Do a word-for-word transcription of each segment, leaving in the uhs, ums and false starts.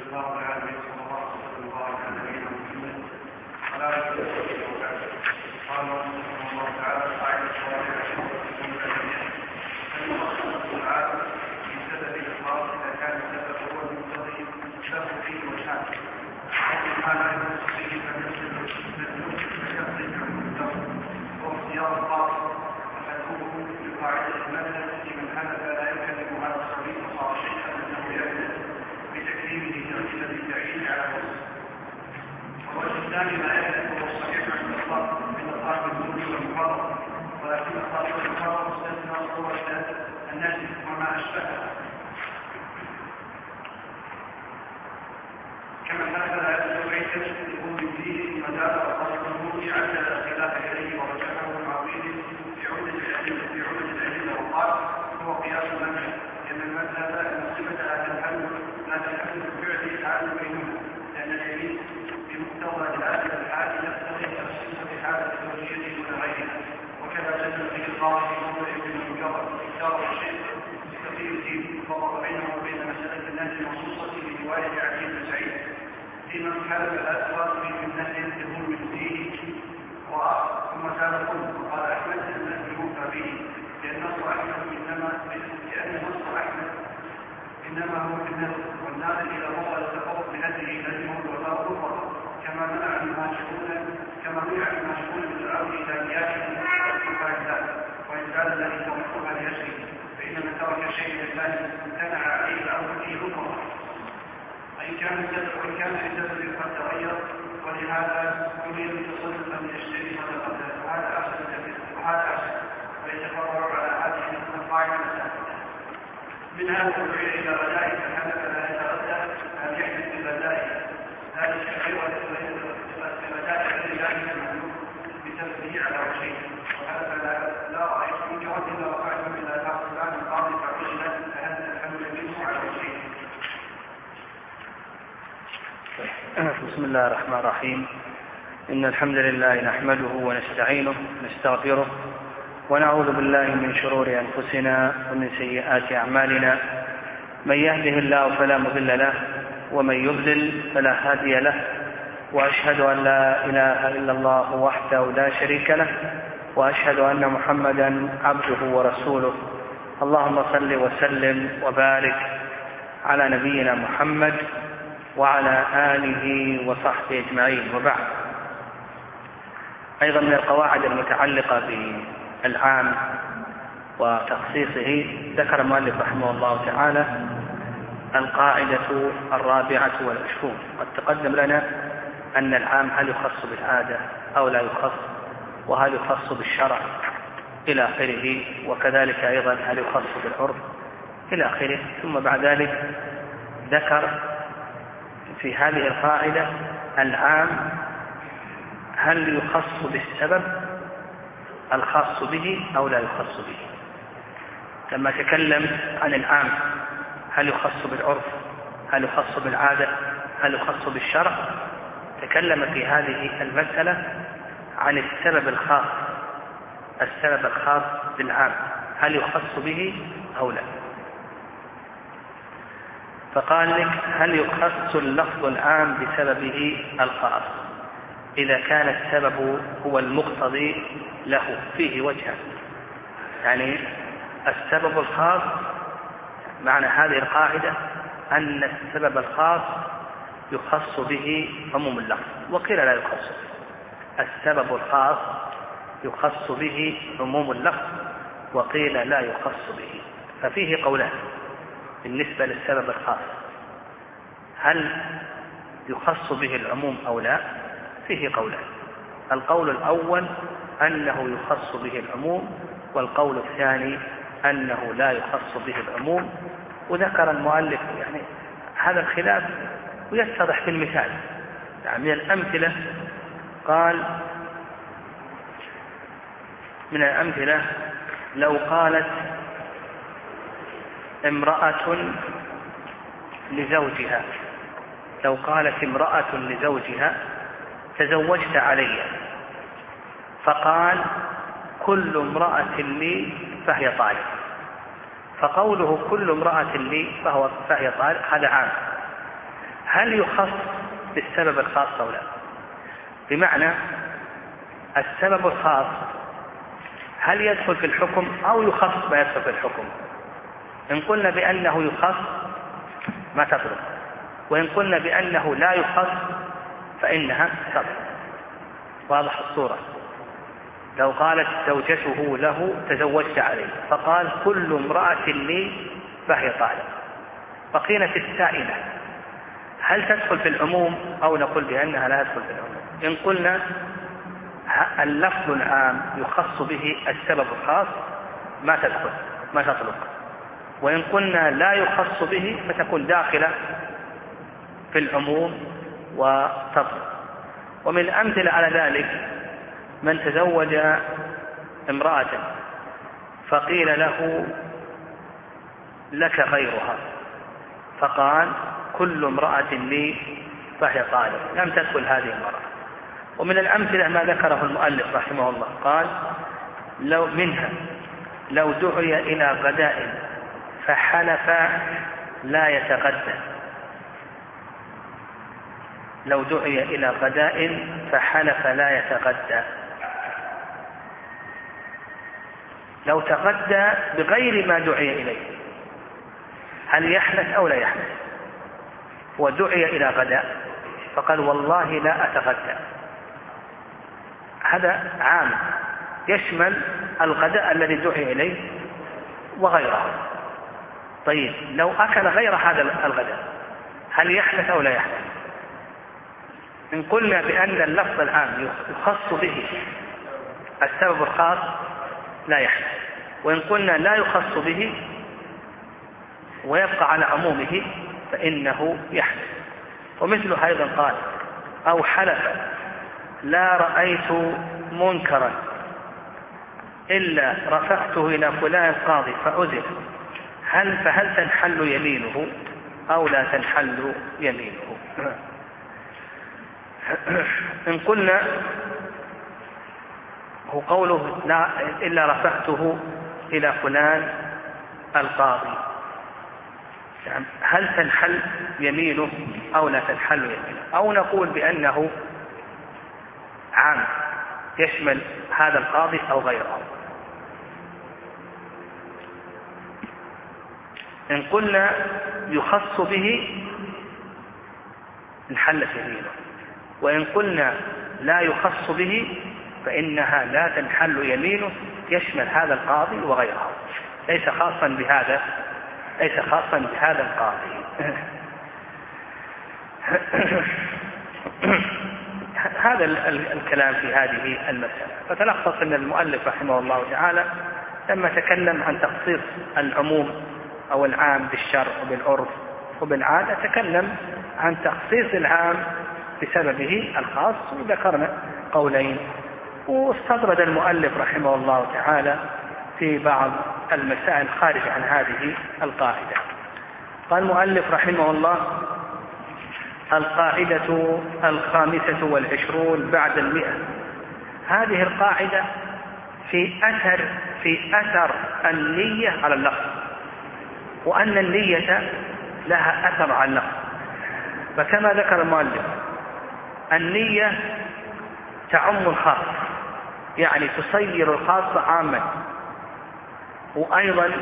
الله العالمين صلى الله عليه وسلم على نبينا محمد وعلى آله وصحبه وسلم. قال رحمه الله تعالى قاعدة الصالحة أن الله تعالى من سبب الإخلاص إذا كان السبب هو المقتضي له فيه وجهان، أو ما لا يقتضيه فنفسه فيخرج عن المقتضى وهو اختيار الخاص وحكمه بقاعدة المذهب من حدث لا يكلم على الصغير وصار شيئا أنه يكلم بتكليمه تغيير بالتعيين على الوصف. والوجه الثاني ما يكلم هو الصحيح عند الله من أصحاب الذنوب والمحرم، ولكن أصحاب المحرم استثنى صورة النجم وما أشبهها كما حدث لا يكلم عيسى يكون بدين مدار أصحاب الذنوب عدل خلاف إليه ورجحه المعويل في عدة الأدلة في عدة الأدلة وقال هو قياس المذهب، لأن المذهب أن الصفة لا تنحل لا تنحل بفعل حال بينهما، لأن اليمين بمقتضى هذه الحال يقتضي الصفة حالة الوجهية دون غيرها، وكذا جدل في القاضي في موضع ابن المجرد اختار الشيخ بتقي الدين وفرق بينه وبين مسألة الناس المخصوصة برواية علي بن سعيد فيما حلف الأسواق في الناس ينتهون من دينه ثم كان قلت وقال أحمد أن الموفى به لأن نص أحمد إنما لأن نص أحمد إنما هو في النص والناظر إلى وصل التفوق بهذه لازمه الوفاء الأخرى كما منع الماشرون كما منع الماشرون من العود إلى نياتهم وفاعلات وإن كان الذي توقفها لأجله فإن من ترك شيء لله امتنع عليه العود فيه أخرى وإن كان الجسد وإن كان الجسد قد تغير ولهذا يريد تصدقا يشتري صدقته وهذا أحسن وهذا أحسن ويتفرع على هذه القاعدة من هذا الرجوع إلى غدائه فحدث لا يتغدى أن يحدث بغدائه ذلك غير بغدائه لله المعلوم بسببه على وجهه وهذا لا رأيت من جهة إلا رفعت إلى الأخذان القاضي فعلمت فهذا الحمل منه على وجهه. بسم الله الرحمن الرحيم. إن الحمد لله نحمده ونستعينه ونستغفره ونعوذ بالله من شرور أنفسنا ومن سيئات أعمالنا، من يهده الله فلا مضل له ومن يضلل فلا هادي له، وأشهد أن لا إله إلا الله وحده لا شريك له، وأشهد أن محمدا عبده ورسوله. اللهم صل وسلم وبارك على نبينا محمد وعلى آله وصحبه أجمعين، وبعد. أيضا من القواعد المتعلقة بالعام وتخصيصه ذكر المؤلف رحمه الله تعالى القاعدة الرابعة والعشرون. قد تقدم لنا أن العام هل يخص بالعادة أو لا يخص، وهل يخص بالشرع إلى آخره، وكذلك أيضا هل يخص بالعرف إلى آخره. ثم بعد ذلك ذكر في هذه القاعدة العام هل يخص بالسبب الخاص به أو لا يخص به. لما تكلم عن العام هل يخص بالعرف، هل يخص بالعادة، هل يخص بالشرع، تكلم في هذه المسألة عن السبب الخاص السبب الخاص بالعام هل يخص به أو لا. فقال لك هل يخص اللفظ العام بسببه الخاص إذا كان السبب هو المقتضي له فيه وجهان. يعني السبب الخاص معنى هذه القاعدة أن السبب الخاص يخص به عموم اللفظ، وقيل لا يخص. السبب الخاص يخص به عموم اللفظ وقيل لا يخص به. ففيه قولان بالنسبة للسبب الخاص، هل يخص به العموم أو لا؟ فيه قولان. القول الأول أنه يخص به العموم، والقول الثاني أنه لا يخص به العموم. وذكر المؤلف يعني هذا الخلاف ويتضح في المثال. يعني من الأمثلة قال من الأمثلة لو قالت امرأة لزوجها لو قالت امرأة لزوجها تزوجت علي، فقال كل امرأة لي فهي طالق، فقوله كل امرأة لي فهو فهي طالق هذا عام. هل يخص بالسبب الخاص أو لا؟ بمعنى السبب الخاص هل يدخل في الحكم أو يخص ما يدخل في الحكم؟ إن قلنا بأنه يخص ما تطلق، وإن قلنا بأنه لا يخص فإنها تطلق. واضح الصورة؟ لو قالت زوجته له تزوجت عليه فقال كل امرأة لي فهي طالق، بقينا في السائلة هل تدخل في العموم أو نقول بأنها لا تدخل في العموم؟ إن قلنا اللفظ العام يخص به السبب الخاص ما تدخل ما تطلق، وإن قلنا لا يخص به فتكون داخلة في العموم وتطلق. ومن الأمثلة على ذلك من تزوج امرأة فقيل له لك غيرها فقال كل امرأة لي فهي طالق، لم تدخل هذه المرأة. ومن الأمثلة ما ذكره المؤلف رحمه الله قال لو منها لو دعي إلى غداء فحلف لا يتغدى، لو دعي إلى غداء فحلف لا يتغدى، لو تغدى بغير ما دعي إليه هل يحنث أو لا يحنث؟ ودعي إلى غداء فقال والله لا أتغدى، هذا عام يشمل الغداء الذي دعي إليه وغيره. طيب لو أكل غير هذا الغداء هل يحنث أو لا يحنث؟ إن قلنا بأن اللفظ العام يخص به السبب الخاص لا يحنث، وإن قلنا لا يخص به ويبقى على عمومه فإنه يحنث. ومثله أيضا قال أو حلف لا رأيت منكرا إلا رفعته إلى فلان القاضي فأذن، هل فهل تنحل يمينه أو لا تنحل يمينه؟ إن قلنا هو قوله لا إلا رفعته إلى فلان القاضي، يعني هل تنحل يمينه أو لا تنحل يمينه؟ أو نقول بأنه عام يشمل هذا القاضي أو غيره. إن قلنا يخص به انحلت يمينه، وإن قلنا لا يخص به فإنها لا تنحل يمينه، يشمل هذا القاضي وغيره، ليس خاصا بهذا ليس خاصا بهذا القاضي. هذا الكلام في هذه المسألة. فتلخص أن المؤلف رحمه الله تعالى لما تكلم عن تخصيص العموم أو العام بالشرع وبالعرف وبالعادة تكلم عن تخصيص العام بسببه الخاص، وذكرنا قولين. واستطرد المؤلف رحمه الله تعالى في بعض المسائل خارج عن هذه القاعدة. قال المؤلف رحمه الله القاعدة الخامسة والعشرون بعد المئة. هذه القاعدة في أثر في أثر النية على اللفظ، وأن النية لها أثر على اللفظ. فكما ذكر المؤلف النية تعم الخاص، يعني تصير الخاص عاما، وأيضا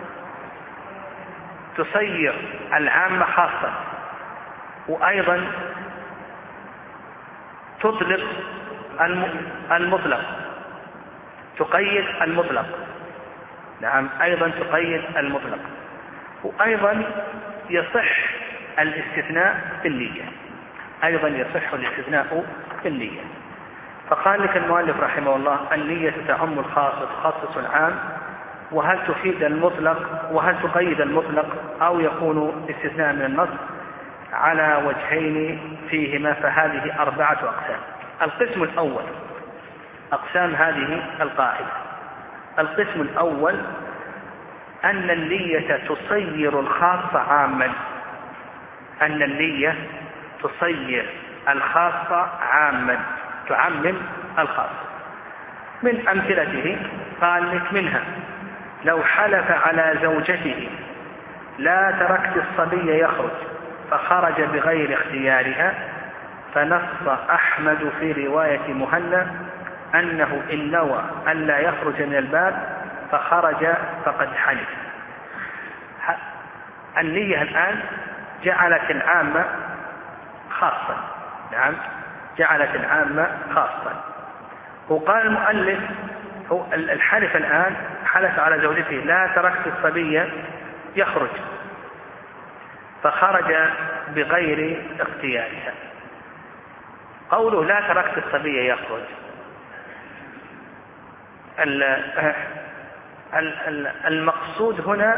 تصير العامة خاصة، وأيضا تطلق المطلق، تقيد المطلق. نعم أيضا تقيد المطلق، وأيضا يصح الاستثناء بالنية، أيضا يصح الاستثناء بالنية. فقال لك المؤلف رحمه الله النية تعم الخاص وتخصص العام، وهل تفيد المطلق وهل تقيد المطلق أو يكون استثناء من النص على وجهين فيهما، فهذه أربعة أقسام. القسم الأول أقسام هذه القاعدة. القسم الأول أن النية تصير الخاص عاما، أن النية تصير الخاص عاما، تعمم الخاص. من أمثلته قال لك منها لو حلف على زوجته لا تركت الصبي يخرج فخرج بغير اختيارها، فنص أحمد في رواية مهنا أنه إن نوى أن لا يخرج من الباب فخرج فقد حنث. النية الآن جعلت العامة خاصة. نعم، جعلت العامة خاصة. وقال المؤلف هو الحلف الآن حلف على زوجته لا تركت الصبي يخرج، فخرج بغير اختيارها. قوله لا تركت الصبي يخرج، المقصود هنا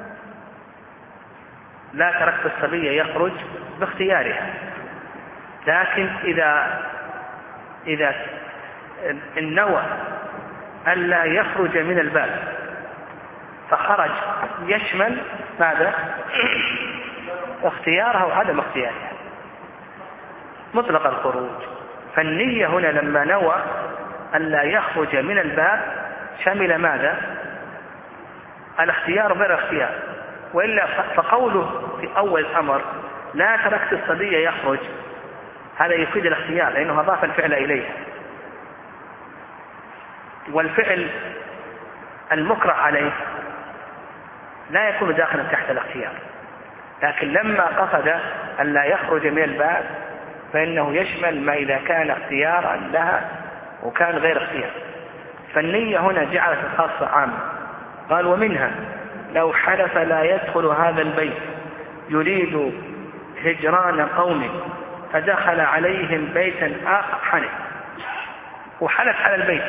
لا تركت الصبي يخرج باختيارها، لكن إذا إذا النوى ألا يخرج من الباب فخرج يشمل ماذا؟ اختيارها وعدم اختيارها، مطلق الخروج. فالنية هنا لما نوى ألا يخرج من الباب شمل ماذا؟ الاختيار غير اختيار. وإلا فقوله في أول الأمر لا تركت الصبي يخرج هذا يفيد الاختيار، لأنه أضاف الفعل إليه، والفعل المكره عليه لا يكون داخلا تحت الاختيار. لكن لما قصد أن لا يخرج من الباب فإنه يشمل ما إذا كان اختيارا لها وكان غير اختيار. فالنية هنا جعلت الخاصة عامة. قال ومنها لو حلف لا يدخل هذا البيت يريد هجران قوم فدخل عليهم بيتا آخر حنث. وحلف على البيت،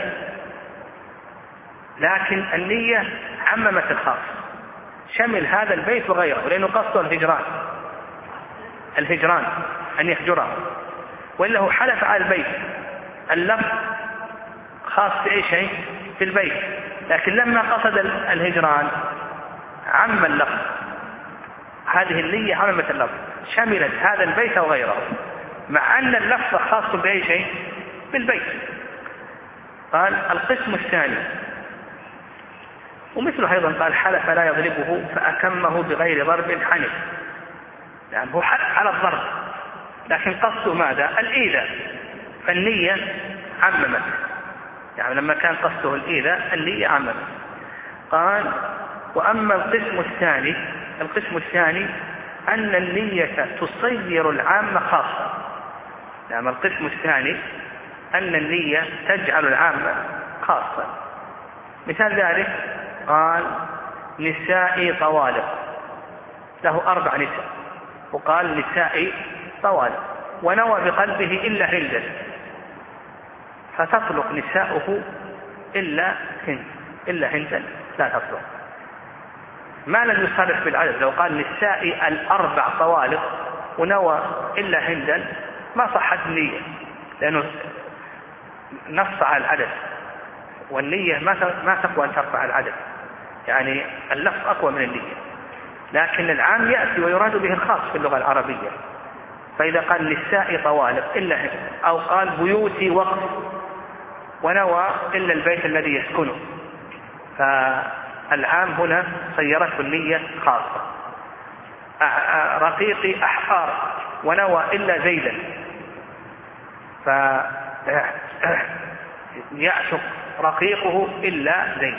لكن النية عممت الخاص، شمل هذا البيت وغيره، لأنه قصده الهجران الهجران أن يهجره. وإلا هو حلف على البيت، اللفظ خاص بأي شيء في البيت، لكن لما قصد الهجران عم اللفظ. هذه النية عممت اللفظ، شملت هذا البيت وغيره، مع أن اللفظ خاص بأي شيء بالبيت. قال القسم الثاني، ومثله أيضا قال حلف لا يضربه فأكمه بغير ضرب حنث. يعني هو حلف على الضرب لكن قصده ماذا؟ الإيذاء، فالنية عممت. يعني لما كان قصده الإيذاء النية عممت. قال وأما القسم الثاني، القسم الثاني أن النية تصير العامة خاصة. يعني القسم الثاني أن النية تجعل العامة خاصة. مثال ذلك قال نسائي طوالق، له أربع نساء، وقال نسائي طوالق، ونوى بقلبه إلا هندا، فتطلق نساؤه إلا هند، إلا هندا لا تطلق. ما لم يصرح بالعدد، لو قال نسائي الأربع طوالق ونوى إلا هندا ما صحت النية، لأنه نص على العدد، والنية ما تقوى أن ترفع العدد، يعني اللفظ أقوى من النية. لكن العام يأتي ويراد به الخاص في اللغة العربية. فإذا قال نسائي طوالق إلا هند، أو قال بيوتي وقف ونوى إلا البيت الذي يسكنه، فالعام هنا صيرته النية خاصة. رقيقي أحقار ونوى إلا زيدا، فيعشق رقيقه إلا زيد.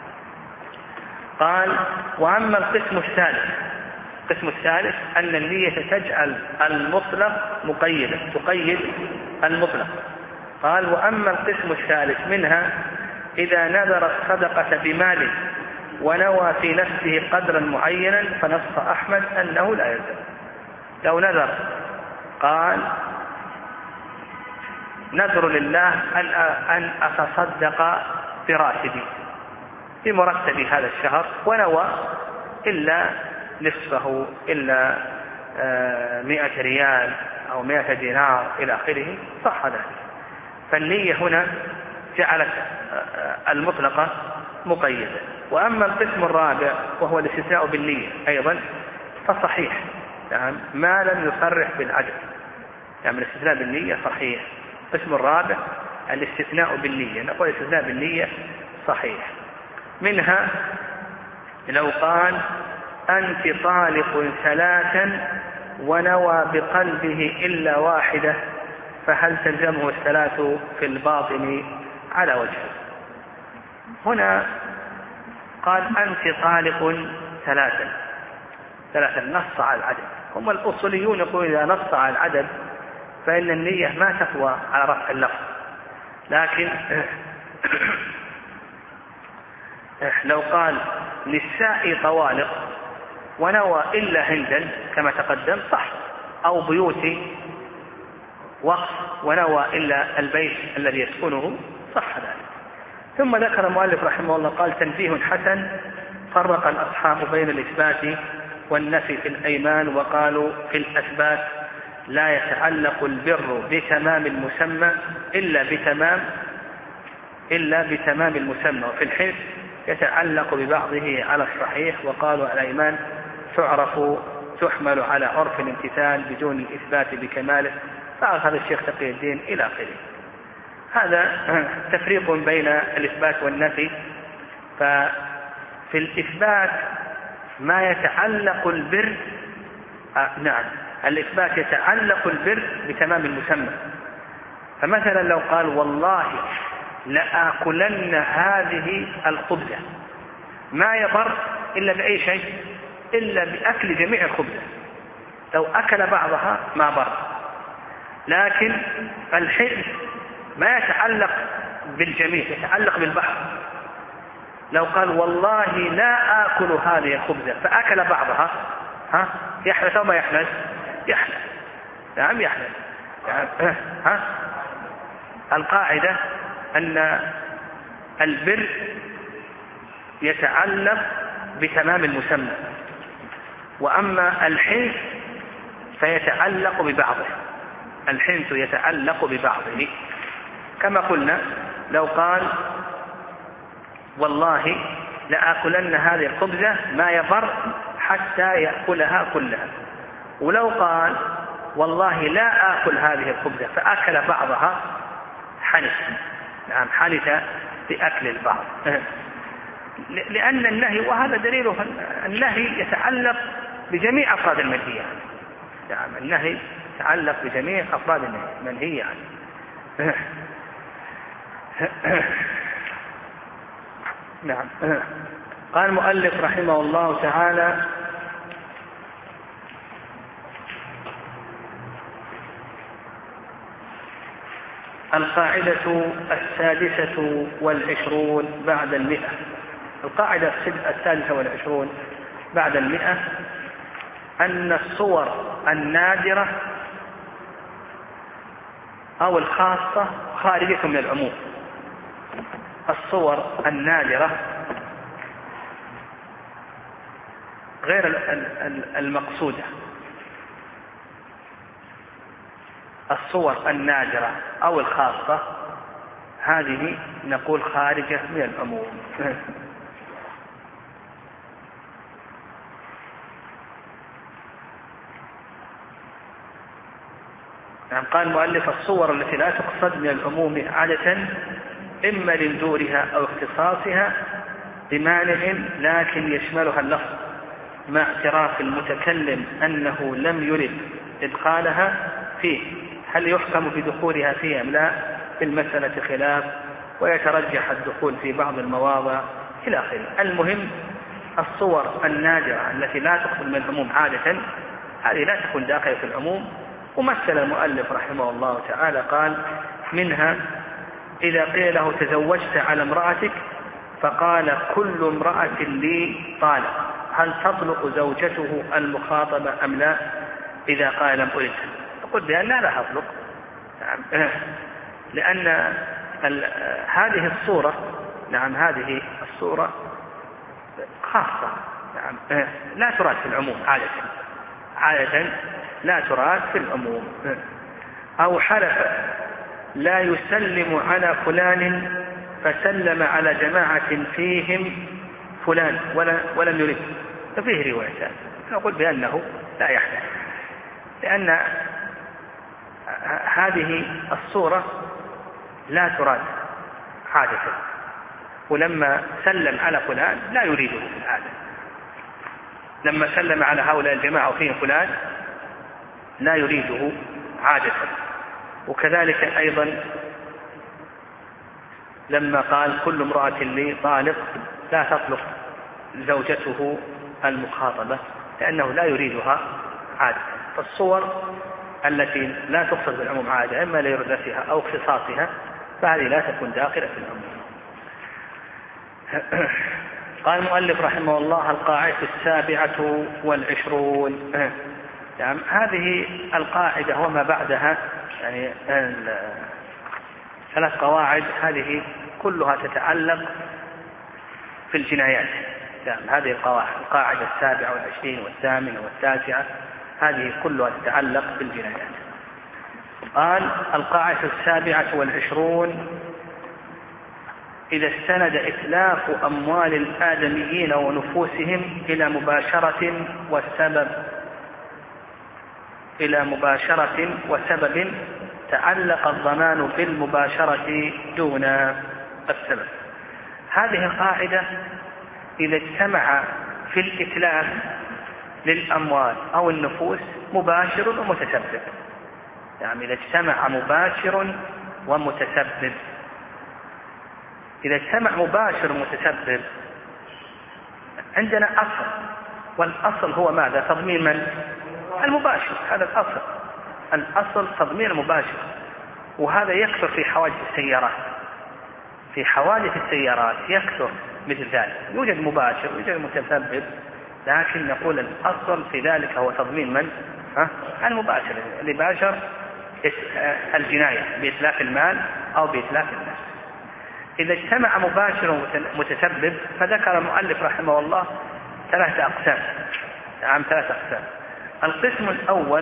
قال وأما القسم الثالث، القسم الثالث أن النية تجعل المطلق مقيدا، تقيد المطلق. قال وأما القسم الثالث منها إذا نذر الصدقة بمال ونوى في نفسه قدرا معينا فنص أحمد أنه لا يلزم. لو نذر قال نذر لله أن أتصدق براتبي بمرتبي هذا الشهر، ونوى إلا نصفه، إلا مئة ريال أو مئة دينار إلى آخره، صح ذلك. فالنية هنا جعلت المطلقة مقيدة. وأما القسم الرابع وهو الاستثناء بالنية أيضا فصحيح، يعني ما لم يصرح بالعدد، يعني الاستثناء بالنية صحيح. القسم الرابع الاستثناء بالنية، نقول الاستثناء بالنية صحيح. منها لو قال أنت طالق ثلاثا ونوى بقلبه إلا واحدة فهل تلزمه الثلاث في الباطن على وجه؟ هنا قال أنت طالق ثلاثا ثلاثا نص على العدد. هم الأصوليون يقولون إذا نص على العدد فإن النية ما تقوى على رفع اللفظ، لكن لو قال للساء طوالق ونوى إلا هندا كما تقدم صح، أو بيوتي وقف ونوى إلا البيت الذي يسكنه صح ذلك. ثم ذكر المؤلف رحمه الله قال تنبيه حسن فرق الأصحاب بين الإثبات والنفي في الأيمان، وقالوا في الأثبات لا يتعلق البر بتمام المسمى إلا بتمام إلا بتمام المسمى، وفي الحلف يتعلق ببعضه على الصحيح، وقالوا الأيمان تعرف تحمل على عرف الامتثال بدون الإثبات بكماله، فأخذ الشيخ تقي الدين إلى آخره. هذا تفريق بين الإثبات والنفي. ففي الإثبات ما يتعلق البر آه نعم الإثبات يتعلق البر بتمام المسمى. فمثلا لو قال والله لآكلن هذه الخبزة، ما يبر إلا بأي شيء إلا بأكل جميع الخبزة، لو أكل بعضها ما بر. لكن الحلف ما يتعلق بالجميع، يتعلق بالبحر. لو قال والله لا آكل هذه الخبزة فأكل بعضها، ها يحلف أو ما يحلف؟ يحلف. نعم يحلف. ها القاعدة أن البر يتعلق بتمام المسمى، وأما الحنث فيتعلق ببعضه. الحنث يتعلق ببعضه كما قلنا، لو قال والله لآكلن هذه الخبزة ما يبر حتى يأكلها كلها، ولو قال والله لا آكل هذه الخبزة فأكل بعضها حنث. نعم حنث بأكل البعض، لأن النهي، وهذا دليله النهي يتعلق بجميع أفراد المنهي عنه. نعم النهي يتعلق بجميع أفراد المنهي عنه. نعم. قال المؤلف رحمه الله تعالى القاعدة السادسة والعشرون بعد المئة. القاعدة السادسة والعشرون بعد المئة أن الصور النادرة أو الخاصة خارجة من العموم. الصور النادرة غير المقصودة. الصور النادرة أو الخاصة هذه نقول خارجة من العموم. يعني قال المؤلف الصور التي لا تقصد من العموم عادة إما لندورها أو اختصاصها بمانع لكن يشملها اللفظ مع اعتراف المتكلم أنه لم يرد إدخالها فيه. هل يحكم بدخولها فيه أم لا؟ في المسألة خلاف، ويترجح الدخول في بعض المواضع إلى آخره. المهم الصور النادرة التي لا تقصد من العموم عادة هذه لا تكون داخلة في العموم. ومثل المؤلف رحمه الله تعالى قال منها إذا قيل له تزوجت على امرأتك فقال كل امرأة لي طالق، هل تطلق زوجته المخاطبة أم لا؟ إذا قال لم أرد فقل بأن لا لا تطلق، لأن هذه الصورة نعم هذه الصورة خاصة، نعم لا تراد في العموم عادة عادة لا تراد في العموم. أو حلف لا يسلم على فلان فسلم على جماعة فيهم فلان ولم يرد، ففيه روايتان. نقول بأنه لا يحدث، لأن هذه الصورة لا تراد عادة، ولما سلم على فلان لا يريده في العادة. لما سلم على هؤلاء الجماعة وفيهم فلان لا يريده عادة. وكذلك أيضا لما قال كل امرأة لي طالق لا تطلق زوجته المخاطبة لأنه لا يريدها عادة. فالصور التي لا تقصد بالعموم عادة إما ليردتها أو اختصاصها فهذه لا تكون داخلة في العموم. قال المؤلف رحمه الله: القاعدة السابعة والعشرون. يعني هذه القاعدة وما بعدها يعني ثلاث قواعد هذه كلها تتعلق في الجنايات. يعني هذه القواعد القاعدة السابعة والعشرين والثامنة والتاسعة هذه كلها تتعلق بالجنايات. قال: القاعدة السابعة والعشرون: إذا استند إتلاف أموال الآدميين ونفوسهم إلى مباشرة وسبب إلى مباشرة وسبب تعلق الضمان بالمباشرة دون السبب. هذه القاعدة إذا اجتمع في الإتلاف للأموال أو النفوس مباشر ومتسبب، يعني إذا اجتمع مباشر ومتسبب، إذا اجتمع مباشر ومتسبب عندنا أصل، والأصل هو ماذا؟ تضمين من؟ المباشر. هذا الأصل، الأصل تضمين المباشر. وهذا يكثر في حوادث السيارات، في حوادث السيارات يكثر مثل ذلك، يوجد مباشر ويوجد متسبب، لكن نقول الأصل في ذلك هو تضمين من؟ ها؟ المباشر اللي باشر الجناية بإتلاف المال أو بإتلاف النفس. إذا اجتمع مباشر ومتسبب فذكر المؤلف رحمه الله ثلاثة أقسام، نعم ثلاثة أقسام. القسم الأول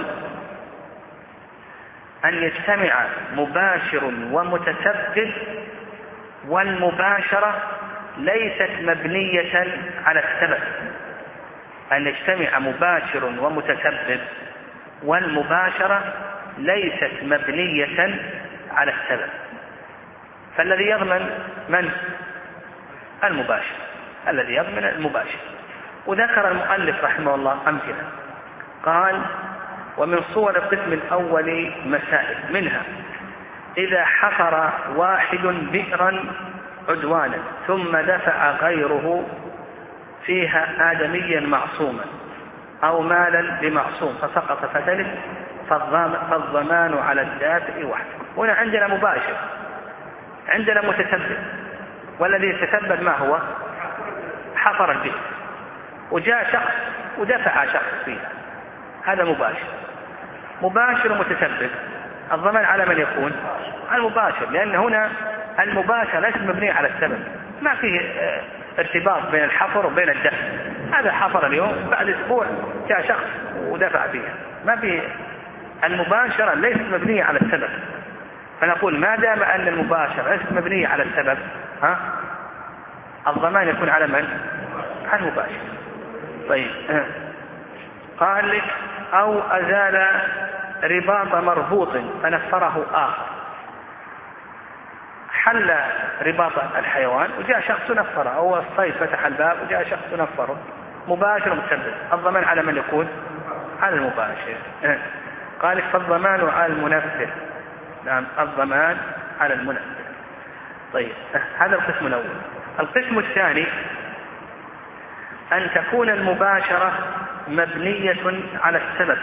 أن يجتمع مباشر ومتسبب والمباشرة ليست مبنية على السبب، أن يجتمع مباشر ومتسبب والمباشرة ليست مبنية على السبب. فالذي يضمن من؟ المباشر، الذي يضمن المباشر. وذكر المؤلف رحمه الله أمثلة، قال: ومن صور القسم الأول مسائل، منها إذا حفر واحد بئرا عدوانا ثم دفع غيره فيها آدميا معصوما أو مالا بمعصوم فسقط فتلف فالضمان على الدافع وحده. هنا عندنا مباشر، عندنا متسبب، والذي يتسبب ما هو؟ حفر البئر وجاء شخص ودفع شخص فيها، هذا مباشر. مباشر ومتسبب الضمان على من يكون؟ المباشر، لأن هنا المباشر ليس مبني على السبب، ما فيه ارتباط بين الحفر وبين الدفع. هذا حفر اليوم بعد أسبوع جاء شخص ودفع فيها، ما فيه. المباشرة ليست مبنية على السبب، فنقول ما دام أن المباشرة ليست مبنية على السبب ها الضمان يكون على من؟ على المباشر. طيب قال لك: أو أزال رباط مربوط فنفره آخر، حل رباط الحيوان وجاء شخص نفره، أو الصيد فتح الباب وجاء شخص نفره، مباشر متسبب، الضمان على من يكون؟ على المباشر. قال: فالضمان على المنفذ، نعم الضمان على المنفذ. طيب هذا القسم الأول. القسم الثاني أن تكون المباشرة مبنية على السبب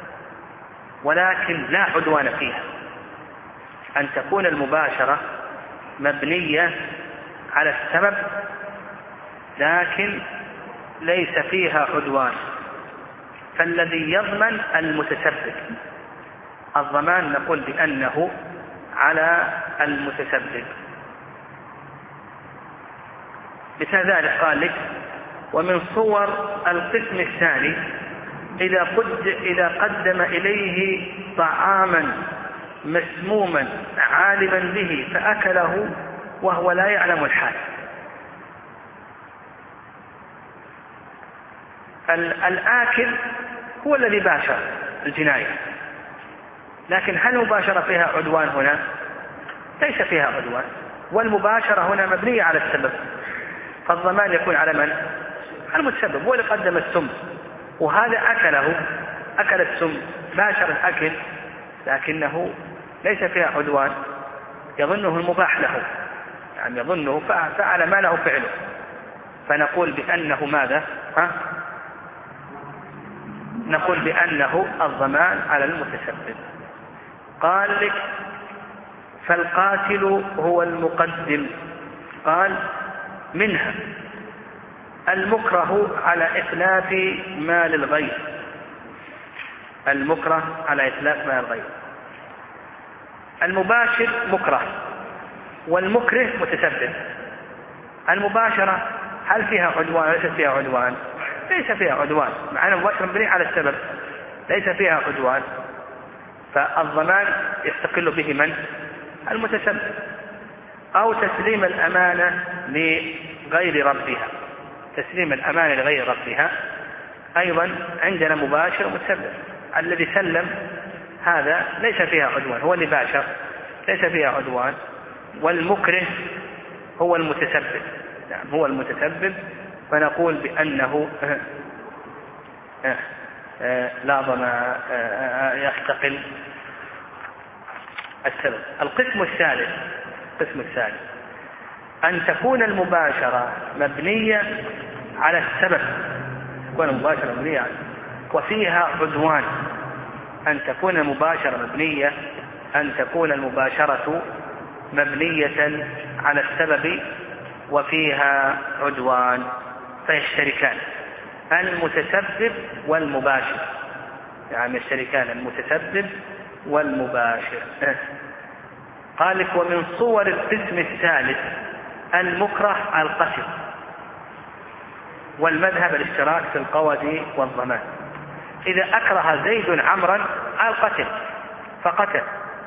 ولكن لا عدوان فيها، أن تكون المباشرة مبنية على السبب لكن ليس فيها عدوان، فالذي يضمن المتسبب، الضمان نقول بأنه على المتسبب. مثل ذلك قال لك: ومن صور القسم الثاني إذا قد إذا قدم إليه طعاما مسموما عالما به فأكله وهو لا يعلم الحال. الآكل هو الذي باشر الجناية، لكن هل المباشرة فيها عدوان هنا؟ ليس فيها عدوان، والمباشرة هنا مبنية على السبب، فالضمان يكون على من؟ المتسبب، هو اللي قدم السم وهذا أكله أكل السم باشر الأكل لكنه ليس فيها عدوان، يظنه المباح له، يعني يظنه فعل ما له فعله، فنقول بأنه ماذا؟ ها؟ نقول بأنه الضمان على المتسبب. قال لك فالقاتل هو المقدم. قال منها المكره على إتلاف مال الغير، المكره على إتلاف مال الغير. المباشر مكره والمكره متسبب. المباشرة هل فيها عدوان؟ ليس فيها عدوان، ليس فيها عدوان، مع أن المباشرة مبنية على السبب، ليس فيها عدوان، فالضمان يستقل به من؟ المتسبب. أو تسليم الأمانة لغير ربها، تسليم الأمانة لغير ربها أيضا عندنا مباشر ومتسبب. الذي سلم هذا ليس فيها عدوان، هو اللي باشر، ليس فيها عدوان. والمكره هو المتسبب، يعني هو المتسبب، فنقول بأنه لا ضمان، يستقل السبب. القسم الثالث القسم الثالث أن تكون المباشرة مبنية على السبب، تكون المباشرة مبنية وفيها عدوان. أن تكون المباشرة مبنية أن تكون المباشرة مبنية على السبب وفيها عدوان، فيشتركان المتسبب والمباشر، يعني يشتركان المتسبب والمباشر. قال لك ومن صور القسم الثالث المكره على القتل، والمذهب الاشتراك في القود والضمان. إذا أكره زيد عمرا على القتل فقتل،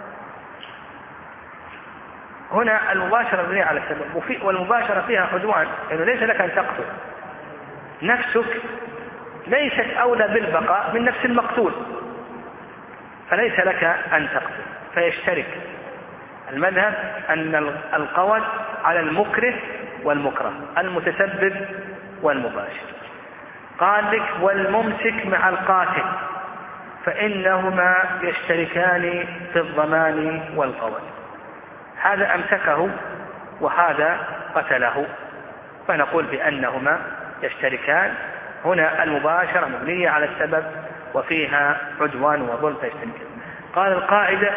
هنا المباشرة مبنية على السبب، والمباشرة فيها عدوان، لأنه ليس لك أن تقتل، نفسك ليست أولى بالبقاء من نفس المقتول، فليس لك أن تقتل، فيشترك. المذهب أن القود على المكره والمكره، المتسبب والمباشر. قال لك والممسك مع القاتل فإنهما يشتركان في الضمان والقود، هذا أمسكه وهذا قتله، فنقول بأنهما يشتركان. هنا المباشرة مبنية على السبب وفيها عدوان وظلم فيشتركان. قال القاعدة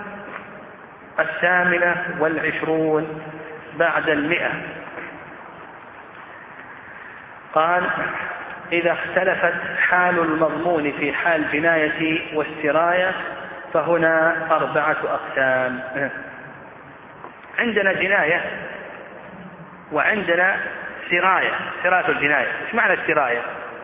الثامنة والعشرون بعد المئة، قال إذا اختلفت حال المضمون في حال الجناية والسراية فهنا أربعة أقسام. عندنا جناية وعندنا سراية، سراية الجناية. إيش معنى السراية؟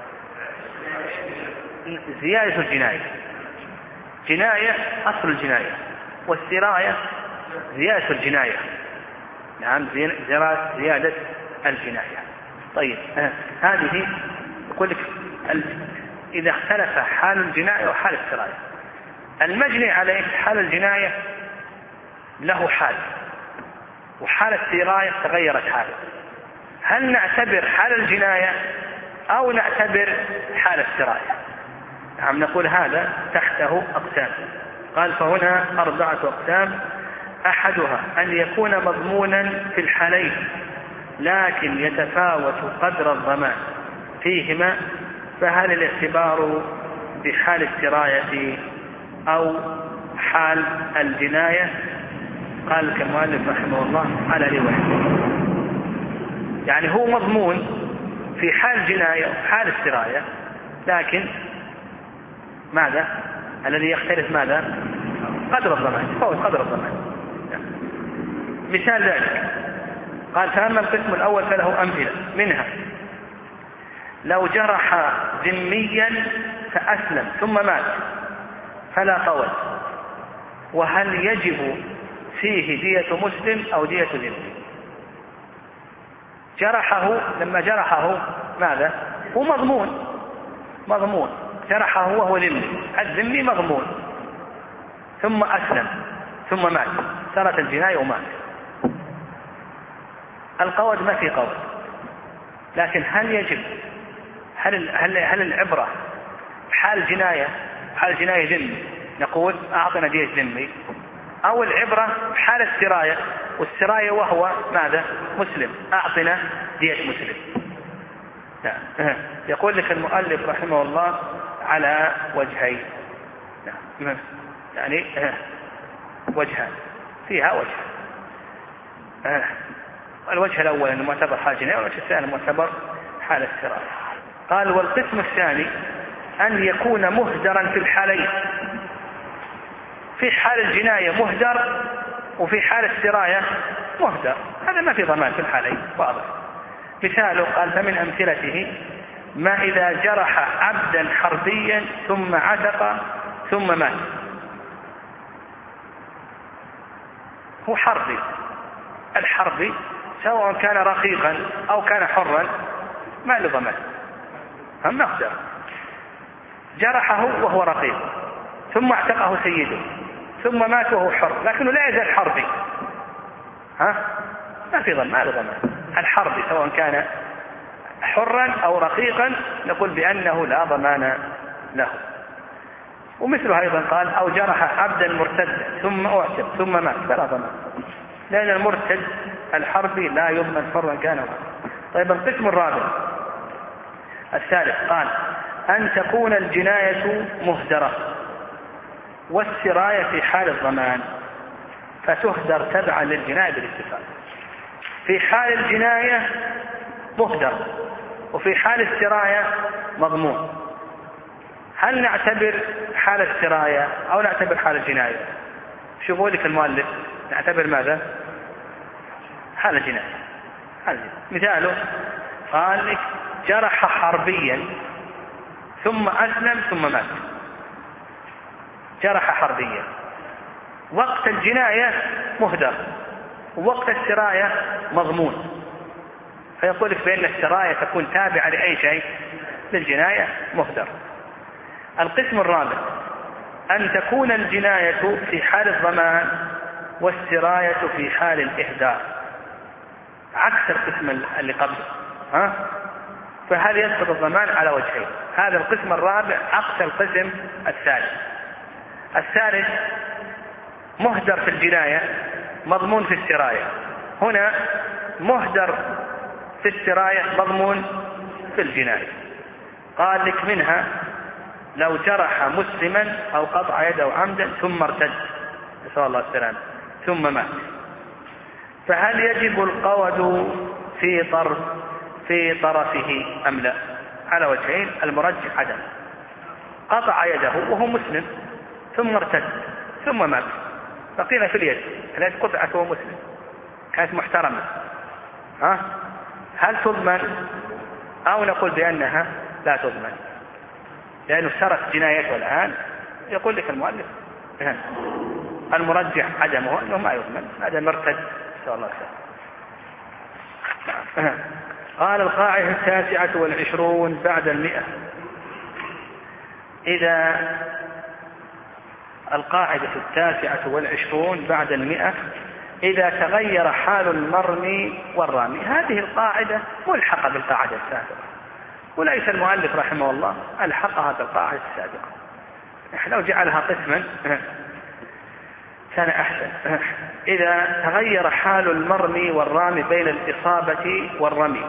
زيادة الجناية. جناية أصل الجناية، والسراية زيادة الجناية. نعم، زيادة الجناية. طيب آه. هذه يقول لك إذا اختلف حال الجناية وحال السراية، المجني عليه حال الجناية له حال، وحال السراية تغيرت حاله، هل نعتبر حال الجناية أو نعتبر حال السراية؟ نعم، نقول هذا تحته أقسام. قال فهنا أربعة أقسام. أحدها أن يكون مضمونا في الحالين لكن يتفاوت قدر الضمان فيهما، فهل الاعتبار بحال السراية أو حال الجناية؟ قال كمؤلف رحمه الله على رواية، يعني هو مضمون في حال الجناية وحال السراية، لكن ماذا الذي يختلف؟ ماذا؟ قدر الضمان، تفاوت قدر الضمان. مثال ذلك قال فأما القسم الأول فله أمثلة، منها لو جرح ذميا فأسلم ثم مات فلا قول، وهل يجب فيه دية مسلم أو دية ذمي؟ جرحه، لما جرحه ماذا؟ هو مضمون، مضمون جرحه وهو ذمي، الذمي مضمون، ثم أسلم ثم مات، صارت الجناية ومات. القود ما في قود، لكن هل يجب هل هل هل العبرة حال جناية حال الجناية ذمي نقول أعطنا دية ذمي، أو العبرة حال السراية والسراية وهو ماذا؟ مسلم، أعطنا دية مسلم. يقول لك المؤلف رحمه الله على وجهين، يعني وجهان فيها وجه. الوجه الأول أنه معتبر حال جناية، والوجه الثاني معتبر حال السراية. قال والقسم الثاني أن يكون مهدرا في الحالين، في حال الجناية مهدر وفي حال السراية مهدر، هذا ما في ضمان في الحالين واضح. مثاله قال فمن أمثلته ما إذا جرح عبدا حربيا ثم عتق ثم مات. هو حربي، الحربي سواء كان رقيقا أو كان حرا ما له ضمان، هم مهدر. جرحه وهو رقيق ثم اعتقه سيده ثم مات وهو حر، لكنه لا يزال حربي، ها ما في ضمان، ما له ضمان. الحربي سواء كان حرا أو رقيقا نقول بأنه لا ضمان له. ومثله أيضا قال أو جرح عبدا مرتدا ثم أعتق ثم مات فلا ضمان، لأن المرتد الحربي لا يضمن حرا كان ولا. طيب القسم الرابع الثالث قال أن تكون الجناية مهدرة والسراية في حال الضمان، فتهدر تبعا للجناية بالاتفاق. في حال الجناية مهدر وفي حال السراية مضمون. هل نعتبر حال السراية أو نعتبر حال الجناية؟ شوفوا لك المؤلف نعتبر ماذا؟ حال الجناية. مثاله قال لك جرح حربيا ثم أسلم ثم مات. جرح حربيا، وقت الجناية مهدر ووقت السراية مضمون، فيقول لك بأن السراية تكون تابعة لأي شيء للجناية مهدر. القسم الرابع أن تكون الجناية في حال الضمان والسراية في حال الإهدار، عكس القسم اللي قبله، ها؟ فهذا يسقط الضمان على وجهين. هذا القسم الرابع عكس القسم الثالث. الثالث مهدر في الجناية مضمون في السراية، هنا مهدر في السراية مضمون في الجناية. قال لك منها لو جرح مسلما أو قطع يده عمدا ثم ارتد نسأل الله السلامة ثم مات، فهل يجب القود في طرف في طرفه أم لا؟ على وجهين، المرجح عدم. قطع يده وهو مسلم ثم ارتد ثم مات، بقينا في اليد، التي قطعت وهو مسلم كانت محترمة، ها؟ هل تضمن أو نقول بأنها لا تضمن؟ لأنه سرت جنايته الآن. يقول لك المؤلف المرجح عدمه أنه ما يضمن، هذا مرتد نسأل الله السلامة. قال القاعدة التاسعة والعشرون بعد المئة، إذا القاعدة التاسعة والعشرون بعد المئة إذا تغير حال المرمي والرامي. هذه القاعدة ملحقة بالقاعدة السابقة، وليس المؤلف رحمه الله ألحقها بالقاعدة السابقة. لو جعلها قسما كان أحسن. إذا تغير حال المرمي والرامي بين الإصابة والرمي،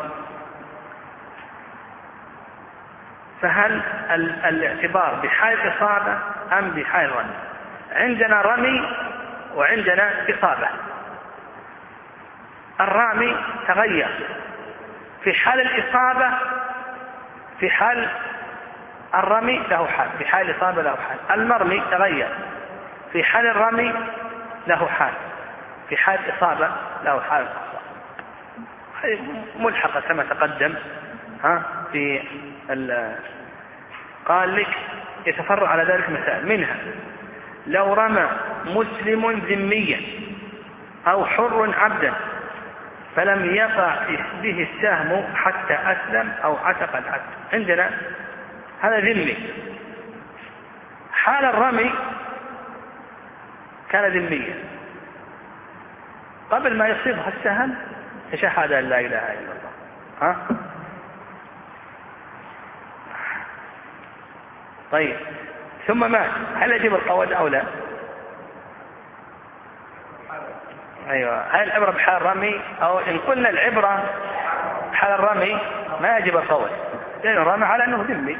فهل الاعتبار بحال الإصابة أم بحال الرمي؟ عندنا رمي وعندنا إصابة. الرامي تغير في حال الإصابة، في حال الرمي له حال، في حال الإصابة له حال. المرمي تغير في حال الرمي له حال، في حال الإصابة له حال. هذه ملحقة كما تقدم، ها؟ في قال لك يتفرع على ذلك مسائل، منها لو رمى مسلم ذميا أو حر عبدا فلم يقع به السهم حتى أسلم أو عتق العبد، عندنا هذا ذمي. حال الرمي كان ذميا، قبل ما يصيبها السهم تشهد أن لا إله إلا الله، ها؟ طيب ثم مات، هل يجب القود أو لا؟ أيوة، هل العبرة بحال الرمي؟ أو إن قلنا العبرة بحال الرمي ما يجب القود، لأن الرمي على أنه ذمي.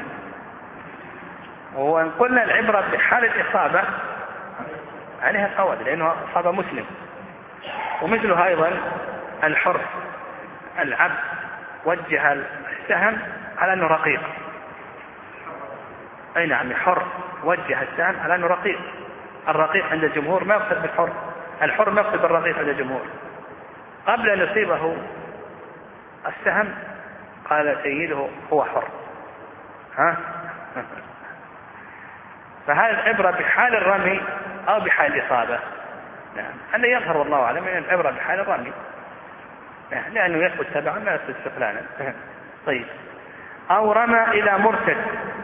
وإن قلنا العبرة بحال الإصابة عليها القود لأنه أصاب مسلم. ومثله أيضا الحر، العبد وجه السهم على أنه رقيق، أي نعم حر وجه السهم على أنه رقيق. الرقيق عند الجمهور ما يقصد بالحر، الحر ما يقصد بالرقيق عند الجمهور. قبل أن يصيبه السهم قال سيده هو حر. ها؟ فهذا العبرة بحال الرمي أو بحال الإصابة. نعم، هذا يظهر والله أعلم أن العبرة بحال الرمي لأنه يثبت تبعا ما يثبت استقلالا. طيب، أو رمى إلى مرتد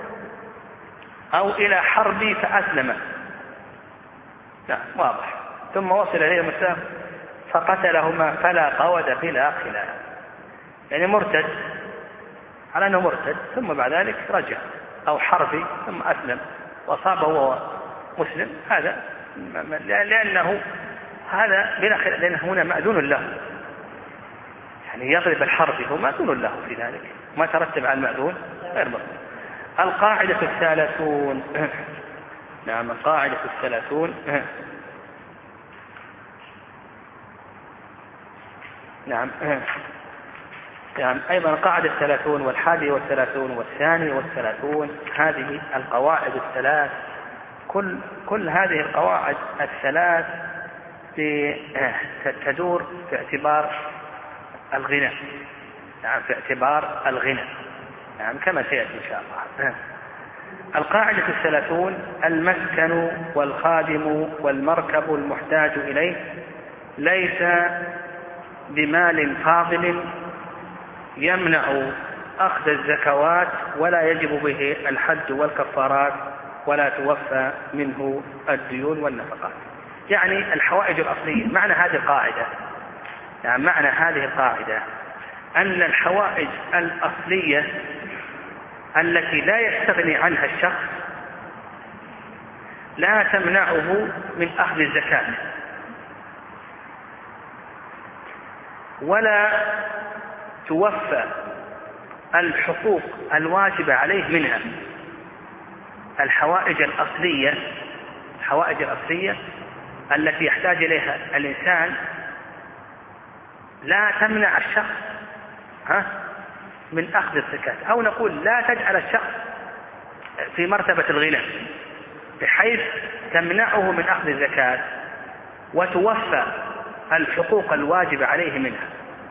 أو إلى حربي فأسلم، لا واضح، ثم وصل إليه المسلم فقتلهما فلا قود بلا خلاف. يعني مرتد على أنه مرتد ثم بعد ذلك رجع، أو حربي ثم أسلم وأصابه وهو مسلم، هذا لأنه هذا بلا خلاف، لأنه هنا مأذون له، يعني يضرب الحربي هو مأذون له في ذلك، ما ترتب على المأذون غير مطلوب. القاعدة الثلاثون. نعم، القاعدة الثلاثون. نعم نعم أيضا القاعدة الثلاثون والحادي والثلاثون والثاني والثلاثون، هذه القواعد الثلاث، كل كل هذه القواعد الثلاث تدور في اعتبار الغنى. نعم، في اعتبار الغنى. نعم، كما سيأتي إن شاء الله. القاعدة الثلاثون: المسكن والخادم والمركب المحتاج إليه ليس بمال فاضل يمنع أخذ الزكوات ولا يجب به الحج والكفارات ولا توفى منه الديون والنفقات. يعني الحوائج الأصلية. معنى هذه القاعدة، يعني معنى هذه القاعدة أن الحوائج الأصلية التي لا يستغني عنها الشخص لا تمنعه من أخذ الزكاة ولا توفى الحقوق الواجبة عليه منها. الحوائج الأصلية، الحوائج الأصلية التي يحتاج إليها الإنسان لا تمنع الشخص ها من أخذ الزكاة، أو نقول لا تجعل الشخص في مرتبة الغنى بحيث تمنعه من أخذ الزكاة وتوفى الحقوق الواجبة عليه منها.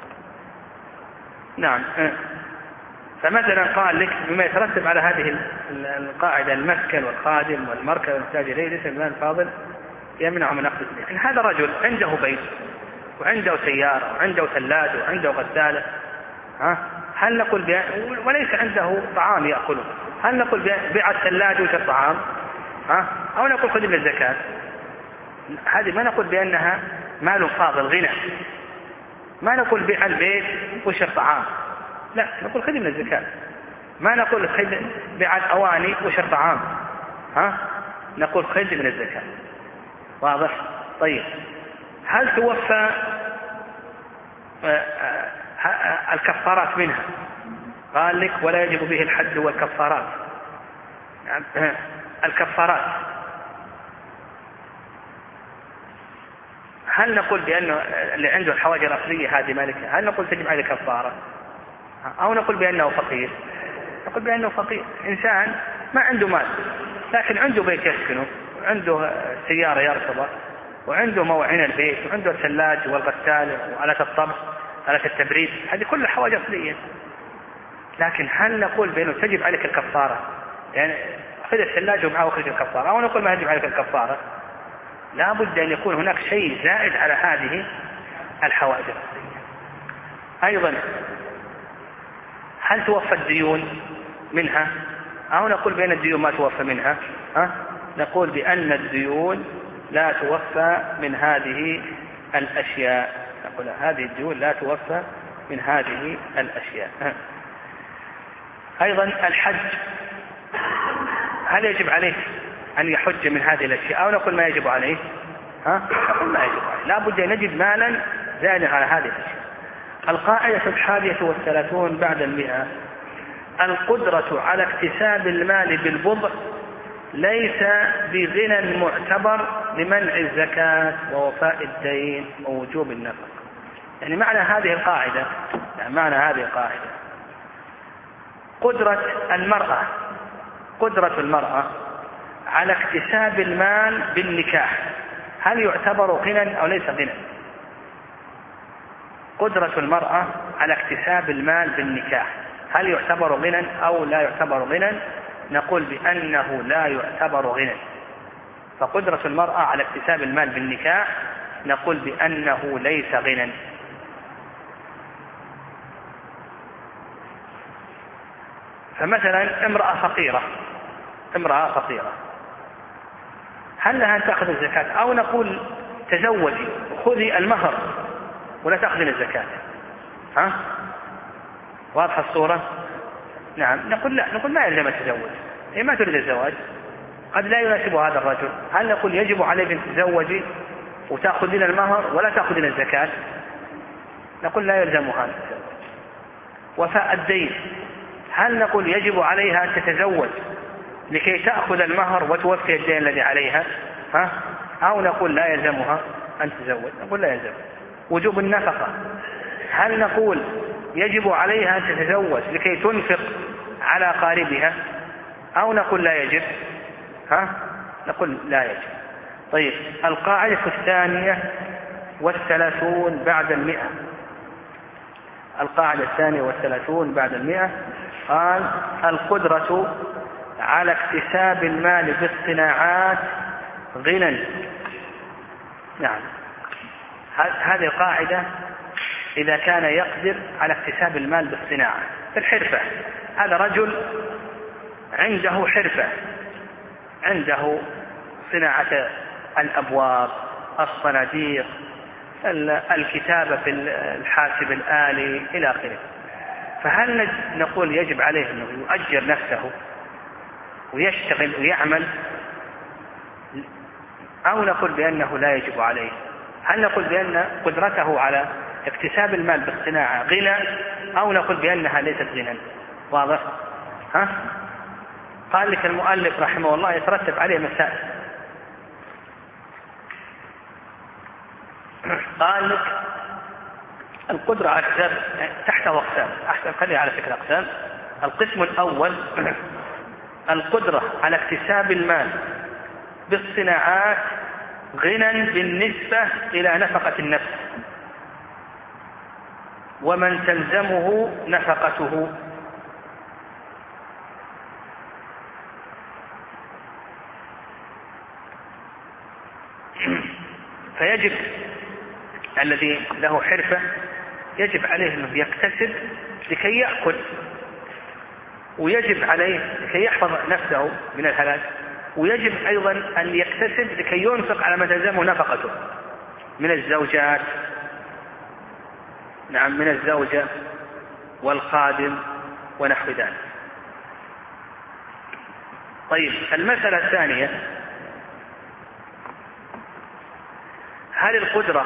نعم، فمثلا قال لك بما يترتب على هذه القاعدة: المسكن والخادم والمركب المحتاج إليه ليس بمال فاضل يمنع من أخذ الزكاة. يعني هذا رجل عنده بيت وعنده سيارة وعنده ثلاجة وعنده غسالة، ها هل نقول بيع وليس عنده طعام يأكله، هل نقول بيع الثلاجة وش الطعام؟ ها أو نقول خذ من الزكاة؟ هذه ما نقول بأنها مال فاضل غنى، ما نقول بيع البيت وش الطعام، لا نقول خذ من الزكاة. ما نقول خذ بيع الأواني وش الطعام، ها نقول خذ من الزكاة. واضح؟ طيب، هل توفى الكفارات منها؟ قال لك ولا يجب به الحج والكفارات. الكفارات هل نقول بأنه اللي عنده الحوائج الأصلية هذه مالكة، هل نقول تجب عليه كفارة أو نقول بأنه فقير؟ نقول بأنه فقير، إنسان ما عنده مال لكن عنده بيت يسكنه وعنده سيارة يركبها وعنده موعين البيت وعنده الثلاج والغسالة وآلة الطبخ آلة التبريد، هذه كلها حوائج أصلية. لكن هل نقول بأنه تجب عليك الكفارة، يعني خذ الثلاجة ومعه وخذ الكفارة، أو نقول ما يجب عليك الكفارة؟ لا بد أن يكون هناك شيء زائد على هذه الحوائج الأصلية. أيضا هل توفى الديون منها، أو نقول بأن الديون ما توفى منها؟ ها؟ نقول بأن الديون لا توفى من هذه الأشياء، نقول هذه الديون لا توفى من هذه الأشياء. ها؟ أيضا الحج هل يجب عليه أن يحج من هذه الأشياء، أو نقول ما يجب عليه؟ ها؟ نقول ما يجب عليه، لا بد أن نجد مالا زائدا على هذه الأشياء. القاعدة الحادية والثلاثون بعد المئة: القدرة على اكتساب المال بالبضع ليس بغنى معتبر لمنع الزكاة ووفاء الدين ووجوب النفقة. يعني معنى هذه القاعدة يعني معنى هذه القاعدة قدرة المرأة قدرة المرأة على اكتساب المال بالنكاح هل يعتبر غنى أو ليس غنى؟ قدرة المرأة على اكتساب المال بالنكاح هل يعتبر غنى أو لا يعتبر غنى؟ نقول بأنه لا يعتبر غنى. فقدرة المرأة على اكتساب المال بالنكاح نقول بأنه ليس غنى. فمثلا امرأة فقيرة امرأة فقيرة هل لها أن تأخذ الزكاة؟ أو نقول تزوجي خذي المهر ولا تأخذين الزكاة. ها؟ واضحة الصورة؟ نعم. نقول لا، نقول ما يلزم التزوج، هي ما تريد الزواج، قد لا يناسب هذا الرجل. هل نقول يجب عليك أن تتزوجي وتأخذين المهر ولا تأخذين الزكاة؟ نقول لا يلزمها أن تتزوج. وفاء الدين هل نقول يجب عليها أن تتزوج لكي تأخذ المهر وتوفي الدين الذي عليها؟ ها؟ أو نقول لا يلزمها أن تتزوج؟ نقول لا يلزم. وجوب النفقة هل نقول يجب عليها أن تتزوج لكي تنفق على قاربها؟ أو نقول لا يجب؟ ها؟ نقول لا يجب. طيب، القاعدة الثانية والثلاثون بعد المئة القاعدة الثانية والثلاثون بعد المئة قال: القدرة على اكتساب المال بالصناعات غنى. نعم، هذه القاعدة إذا كان يقدر على اكتساب المال بالصناعة في الحرفة. هذا رجل عنده حرفة، عنده صناعة الأبواب، الصناديق، الكتابة في الحاسب الآلي إلى آخره. فهل نقول يجب عليه أنه يؤجر نفسه ويشتغل ويعمل، أو نقول بأنه لا يجب عليه؟ هل نقول بأن قدرته على اكتساب المال بالصناعة غنى، أو نقول بأنها ليست غنى؟ واضح؟ ها؟ قال لك المؤلف رحمه الله يترتب عليه مسائل. قال لك القدرة على اكتساب تحت أقسام، أحسن خليها على فكرة أقسام. القسم الأول القدرة على اكتساب المال بالصناعات غنى بالنسبة إلى نفقة النفس ومن تلزمه نفقته. فيجب الذي له حرفة يجب عليه أنه يكتسب لكي يأكل، ويجب عليه لكي يحفظ نفسه من الهلاك، ويجب أيضا أن يكتسب لكي ينفق على ما تلزمه نفقته من الزوجات، نعم، من الزوجة والخادم ونحو ذلك. طيب، المسألة الثانية: هل القدرة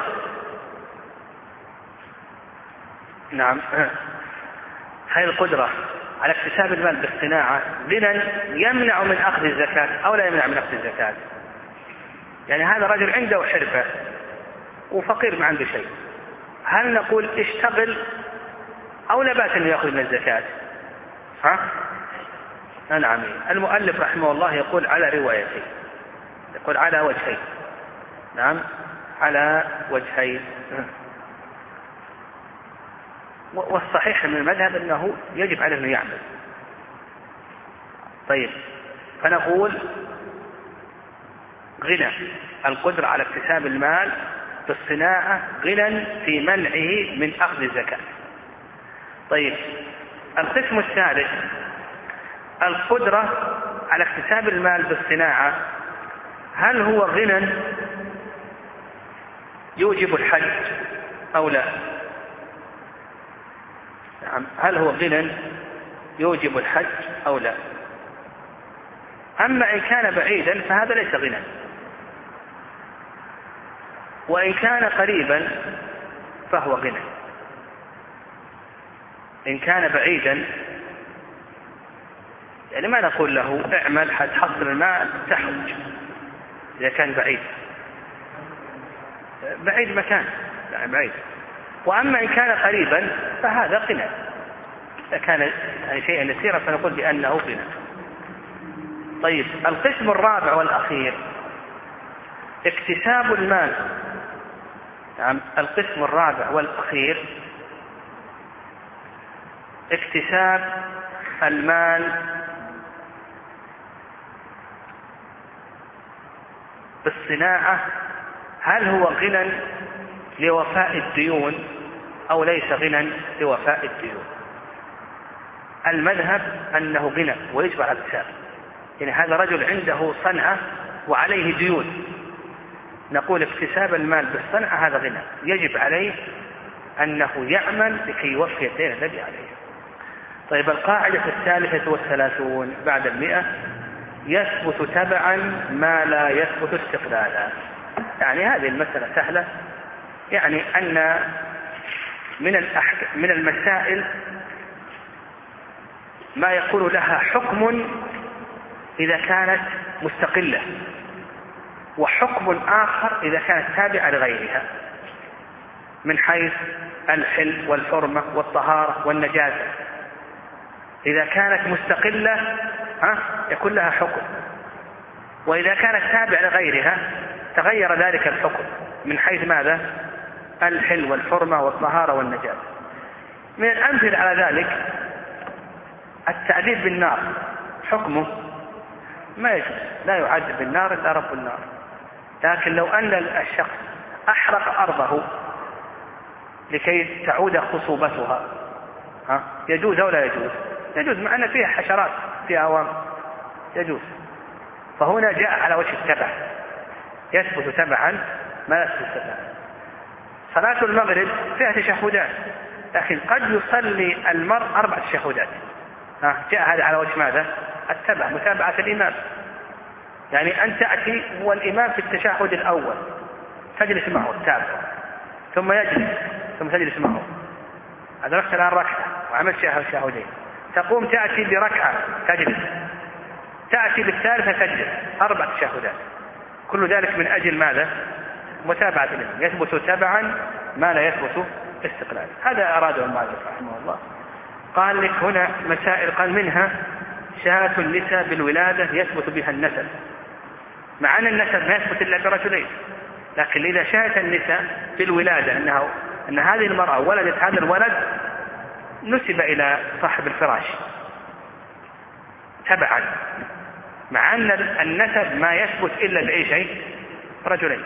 نعم هل القدرة على اكتساب المال بالصناعة غنى يمنع من أخذ الزكاة أو لا يمنع من أخذ الزكاة؟ يعني هذا رجل عنده حرفة وفقير ما عنده شيء، هل نقول اشتغل أو لا بأس أن يأخذ من الزكاة؟ ها؟ نعم. المؤلف رحمه الله يقول على روايتين، يقول على وجهين. نعم، على وجهين. والصحيح من المذهب أنه يجب عليه أن يعمل. طيب، فنقول غنى القدرة على اكتساب المال بالصناعة غنى في منعه من أخذ الزكاة. طيب، القسم الثالث القدرة على اكتساب المال بالصناعة هل هو غنى يوجب الحج أو لا؟ نعم، هل هو غنى يوجب الحج أو لا؟ أما إن كان بعيدا فهذا ليس غنى، وإن كان قريبا فهو غنى. إن كان بعيدا يعني ما نقول له اعمل حتى تحصل الماء تحرج، إذا كان بعيد بعيد مكان يعني بعيد. وأما إن كان قريبا فهذا غنى، إذا كان يعني شيئا يسيرا فنقول بأنه غنى. طيب القسم الرابع والأخير اكتساب المال. يعني القسم الرابع والأخير اكتساب المال بالصناعة، هل هو غنى لوفاء الديون أو ليس غنى لوفاء الديون؟ المذهب أنه غنى ويجب على الاكتساب. يعني هذا رجل عنده صنعة وعليه ديون، نقول اكتساب المال بالصنعة هذا غنى، يجب عليه أنه يعمل لكي يوفي الدين الذي عليه. طيب القاعدة الثالثة والثلاثون بعد المئة، يثبت تبعا ما لا يثبت استقلالا. يعني هذه المسألة سهلة، يعني أن من الأحك... من المسائل ما يكون لها حكم إذا كانت مستقلة، وحكم آخر إذا كانت تابعة لغيرها، من حيث الحل والحرمة والطهارة والنجاسة. إذا كانت مستقلة ها يكون لها حكم، وإذا كانت تابعة لغيرها تغير ذلك الحكم من حيث ماذا؟ الحل والحرمة والطهارة والنجاسة. من الأمثلة على ذلك التعذيب بالنار، حكمه ما يجوز، لا يعذب بالنار إلا رب النار. لكن لو أن الشخص أحرق أرضه لكي تعود خصوبتها ها يجوز أو لا يجوز؟ يجوز، مع أن فيها حشرات فيها عوام يجوز. فهنا جاء على وجه التبع، يثبت تبعا ما يثبت تبعا. صلاة المغرب فيها تشهدات، لكن قد يصلي المرء أربع تشهدات، ها جاء هذا على وجه ماذا؟ التبع، متابعة الإمام. يعني أن تأتي هو الإمام في التشهد الأول تجلس معه التابع، ثم يجلس ثم تجلس معه، أدركت الآن ركعة وعملت شهدين، تقوم تأتي بركعة تجلس، تأتي بالثالثة تجلس، أربع تشهدات. كل ذلك من أجل ماذا؟ متابعة الإمام. يثبت تبعا ما لا يثبت استقلالا. هذا أراده المؤلف رحمه الله. قال لك هنا مسائل، قال منها شهادة النساء بالولادة يثبت بها النسب، مع أن النسب ما يثبت إلا برجلين، لكن إذا شهدت النساء بالولادة أنها أن هذه المرأة ولدت هذا الولد نسب إلى صاحب الفراش تبعا، مع أن النسب ما يثبت إلا بأي شيء؟ رجلين.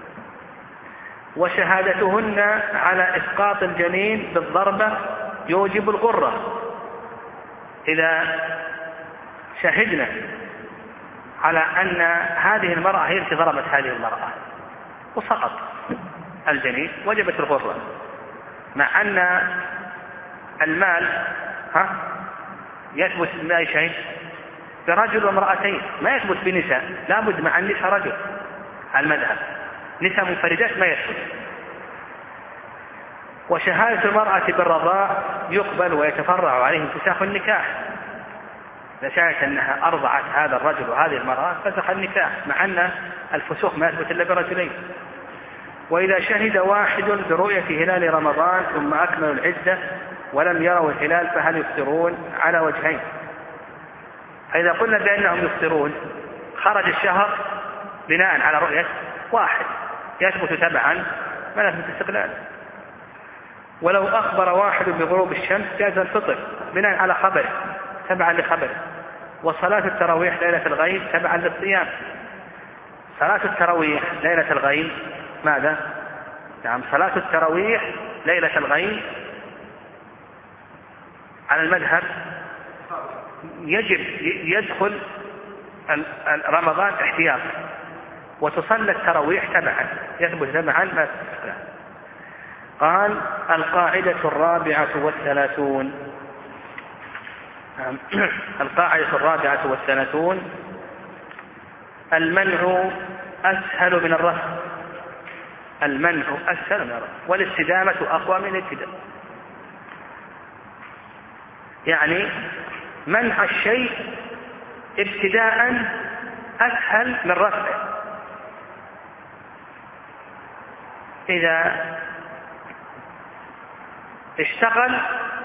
وشهادتهن على إسقاط الجنين بالضربة يوجب الغرة. إذا شهدنا على أن هذه المرأة هي التي ضربت هذه المرأة وسقط الجنين وجبت الغرة، مع أن المال ها يثبت بأي شيء؟ برجل وامرأتين، ما يثبت بنساء، لابد مع النساء رجل على المذهب، نساء منفردات ما يثبت. وشهادة المرأة بالرضاع يقبل ويتفرع عليه انفساخ النكاح، إذا شهدت أنها أرضعت هذا الرجل وهذه المرأة فسخ النكاح، مع أن الفسوق ما يثبت إلا برجلين. وإذا شهد واحد برؤية هلال رمضان ثم أكملوا العدة ولم يروا الهلال فهل يفطرون؟ على وجهين. فإذا قلنا بأنهم يفطرون خرج الشهر بناء على رؤية واحد يثبت تبعا ما يثبت استقلالا. ولو أخبر واحد بغروب الشمس جاز الفطر بناء على خبره تبعا لخبره. وصلاة التراويح ليلة الغيب تبعا للصيام. صلاة التراويح ليلة الغيب ماذا؟ نعم، صلاة التراويح ليلة الغيب على المذهب يجب يدخل رمضان احتياط، وتصلى التراويح تبعا يثبت تبعا ما تستقل. قال القاعدة الرابعة والثلاثون القاعدة الرابعة والثلاثون المنع أسهل من الرفع، المنع أسهل من الرفع، والاستدامة أقوى من الابتداء. يعني منع الشيء ابتداء أسهل من رفعه. إذا اشتغل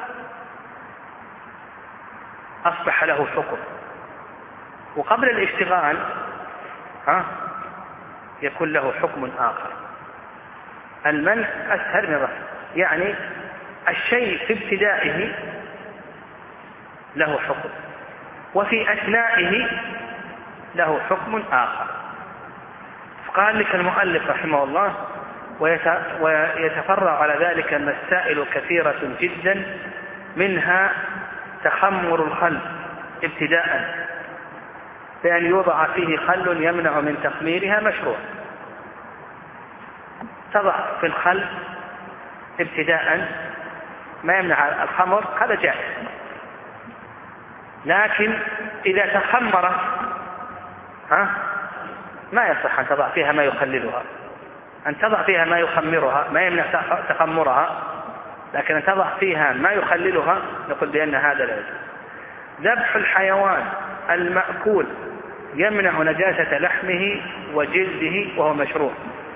أصبح له حكم، وقبل الاشتغال ها يكون له حكم آخر. المنع أسهل من الرفع، يعني الشيء في ابتدائه له حكم، وفي أثنائه له حكم آخر. قال لك المؤلف رحمه الله: ويتفرع على ذلك المسائل كثيرة جدا، منها تخمر الخل ابتداء بأن يوضع فيه خل يمنع من تخميرها مشروع. تضع في الخل ابتداء ما يمنع الخمر، هذا جائز. لكن إذا تخمرت ها ما يصح أن تضع فيها ما يخللها. أن تضع فيها ما يخمرها ما يمنع تخمرها، لكن أن تضع فيها ما يخللها نقول بأن هذا لا يجوز. ذبح الحيوان المأكول يمنع نجاسة لحمه وجلده وهو مشروع.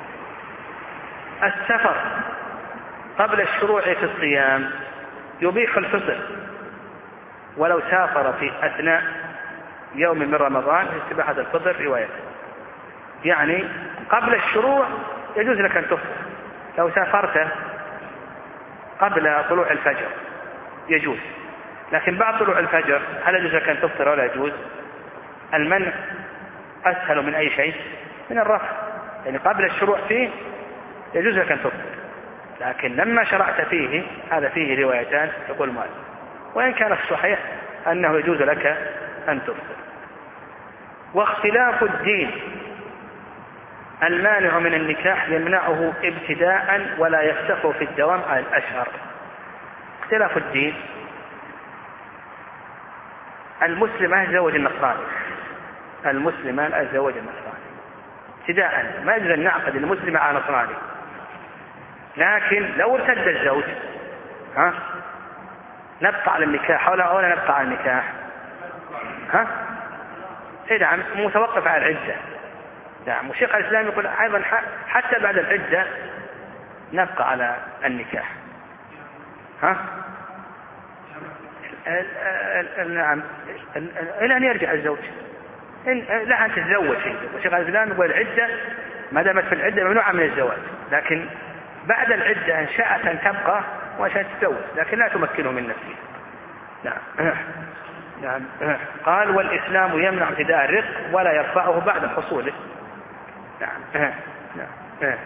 السفر قبل الشروع في الصيام يبيح الفطر ولو سافر في أثناء يوم من رمضان، استباحة الفطر رواية. يعني قبل الشروع يجوز لك أن تفطر، لو سافرت قبل طلوع الفجر يجوز، لكن بعد طلوع الفجر هل يجوز لك أن تفطر ولا يجوز؟ المنع أسهل من أي شيء، من الرفع. يعني قبل الشروع فيه يجوز لك أن تفطر، لكن لما شرعت فيه هذا فيه روايتان يقول مال، وإن كان الصحيح أنه يجوز لك أن تفطر. واختلاف الدين المانع من النكاح يمنعه ابتداء ولا يفتح في الدوام على الأشهر. اختلاف الدين، المسلم ما يتزوج النصراني، المسلم ما يتزوج النصراني ابتداء، ما يجوز أن نعقد المسلم على نصراني. لكن لو ارتد الزوج ها نبقى على النكاح ولا ولا نبقى على النكاح؟ ها إذا متوقف على العدة. نعم. وشيخ الإسلام يقول أيضا حتى بعد العدة نبقى على النكاح. ها نعم إلى أن يرجع الزوج، لا أن تتزوج. وشيخ الإسلام يقول العدة ما دامت في العدة ممنوعة من الزواج، لكن بعد العدة إن شاءت أن تبقى وشاءت تتزوج، لكن لا تمكنه من نفسه. نعم. نعم. قال: والإسلام يمنع ابتداء الرق ولا يرفعه بعد حصوله. نعم. نعم. نعم.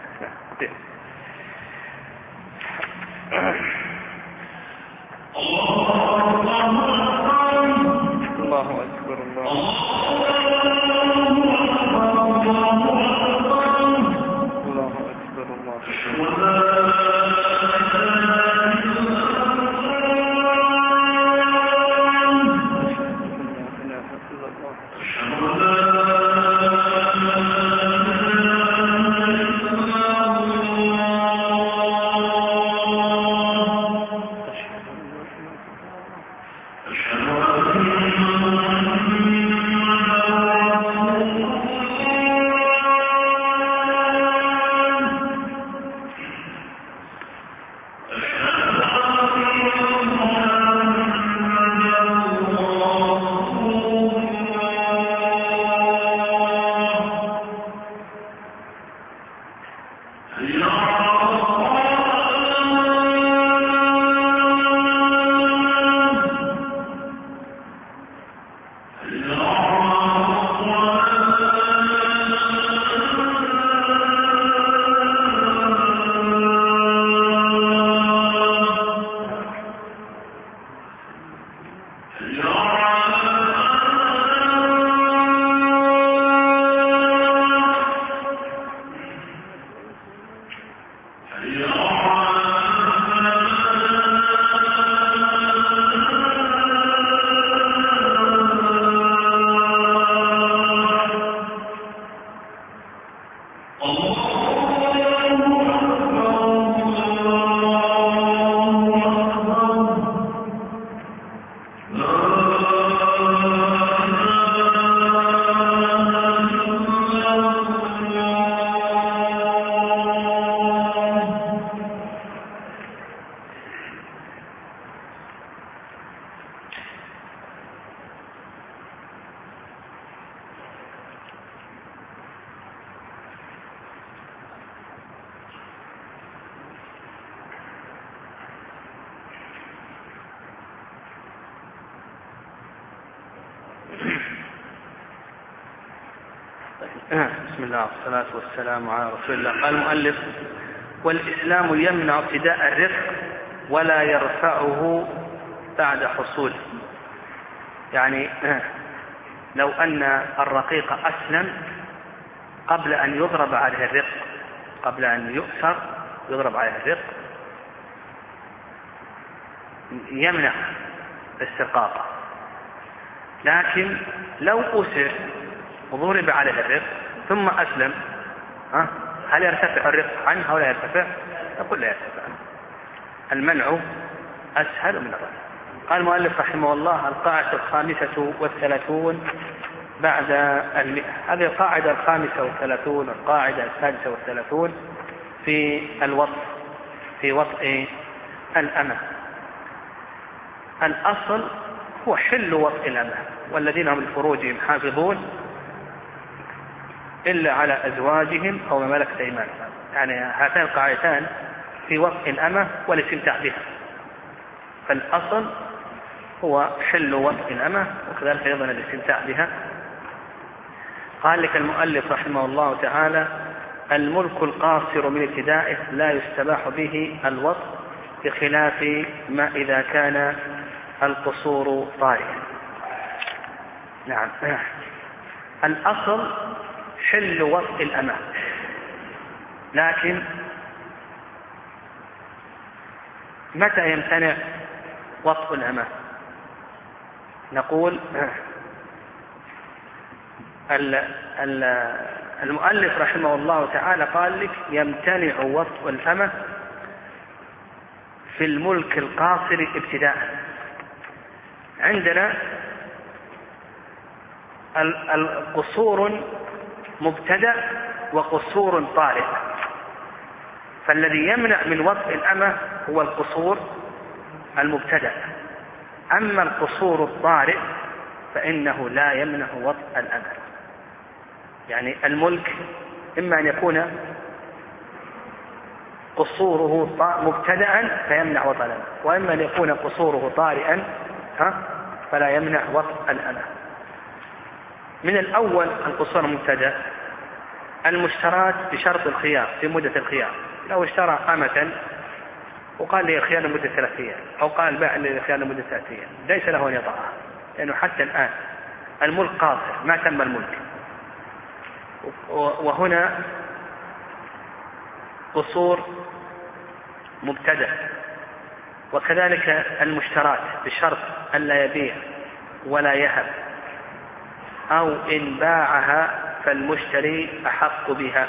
الله أكبر. الله Yeah. بسم الله والصلاة والسلام على رسول الله. قال المؤلف: والإسلام يمنع ابتداء الرفق ولا يرفعه بعد حصوله. يعني لو أن الرقيق أسلم قبل أن يضرب عليه الرق، قبل أن يؤسر يضرب عليه الرق، يمنع استرقاقه. لكن لو أسر وضرب عليه الرق ثم أسلم، هل يرتفع الرق عنه أو لا يرتفع؟ نقول لا يرتفع عنه. المنع أسهل من الرفع. قال المؤلف رحمه الله: القاعدة الخامسة والثلاثون بعد المئة. هذه القاعدة الخامسة والثلاثون، القاعدة السادسة والثلاثون في الوطء، في وطء الأمة. الأصل هو حل وطء الأمة، والذين هم لفروجهم حافظون إلا على أزواجهم أو ما ملكت أيمانهم. يعني هاتان القاعدتان في وطء الأمة والاستمتاع بها. فالأصل هو حل وطء الأمة، وكذلك أيضا الاستمتاع بها. قال لك المؤلف رحمه الله تعالى: الملك القاصر من ابتدائه لا يستباح به الوطء، بخلاف ما إذا كان القصور طارئا. نعم، الأصل حل وطء الأمة، لكن متى يمتنع وطء الأمة؟ نقول المؤلف رحمه الله تعالى قال لك: يمتنع وطء الأمة في الملك القاصر ابتداء. عندنا القصور مبتدأ وقصور طارئ، فالذي يمنع من وطء الأمة هو القصور المبتدأ. أما القصور الطارئ فإنه لا يمنع وطء الأمة. يعني الملك إما أن يكون قصوره مبتدأ فيمنع وطء الأمة، وإما أن يكون قصوره طارئا فلا يمنع وطء الأمة. من الأول القصور المبتدأ المشترات بشرط الخيار في مدة الخيار. لو اشترى أمة وقال لي الخيار لمدة ثلاثة أيام، أو قال باع لي الخيار لمدة ثلاثة أيام، ليس له أن يطأها، لأنه حتى الآن الملك قاصر، ما تم الملك. وهنا قصور مبتدأ. وكذلك المشترات بشرط أن لا يبيع ولا يهب، أو إن باعها فالمشتري أحق بها.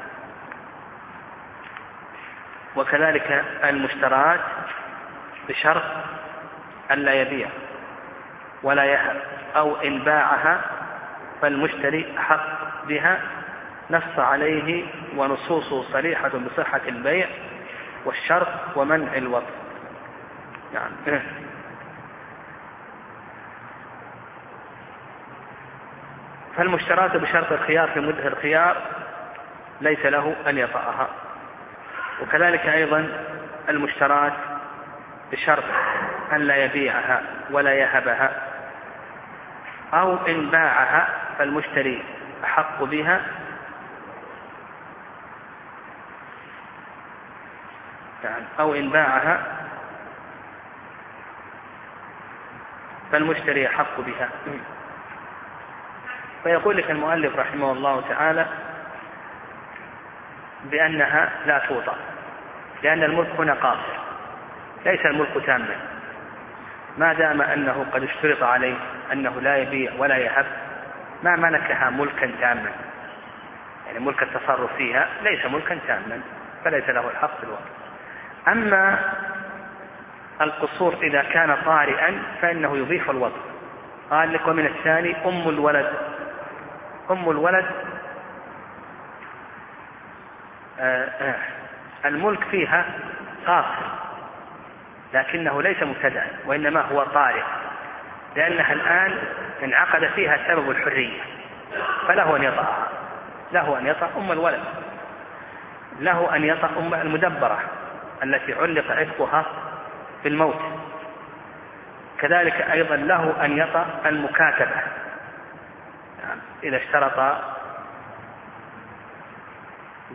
وكذلك المشترات بشرط أن لا يبيع ولا يهب، أو إن باعها فالمشتري أحق بها، نص عليه ونصوصه صريحة بصحة البيع والشرط ومنع الوطء. يعني فالمشترات بشرط الخيار في مدة الخيار ليس له أن يطأها. وكذلك أيضا المشترات بشرط أن لا يبيعها ولا يهبها، أو إن باعها فالمشتري أحق بها، أو إن باعها فالمشتري أحق بها. فيقول لك المؤلف رحمه الله تعالى بأنها لا توطأ، لأن الملك هنا قاصر، ليس الملك تاما، ما دام أنه قد اشترط عليه أنه لا يبيع ولا يهب، ما ملكها ملكا تاما، يعني ملك التصرف فيها ليس ملكا تاما، فليس له الحق في الوطء. أما القصور إذا كان طارئا فإنه يضيف الوطء. قال لك: ومن الثاني أم الولد. أم الولد آآ آآ الملك فيها قاصر، لكنه ليس مبتدأ، وإنما هو طارئ، لأنها الآن انعقد فيها سبب الحرية، فله أن يطأ، له أن يطأ أم الولد، له أن يطأ أم المدبرة التي علق عتقها في الموت. كذلك أيضا له أن يطأ المكاتبة، يعني إذا اشترط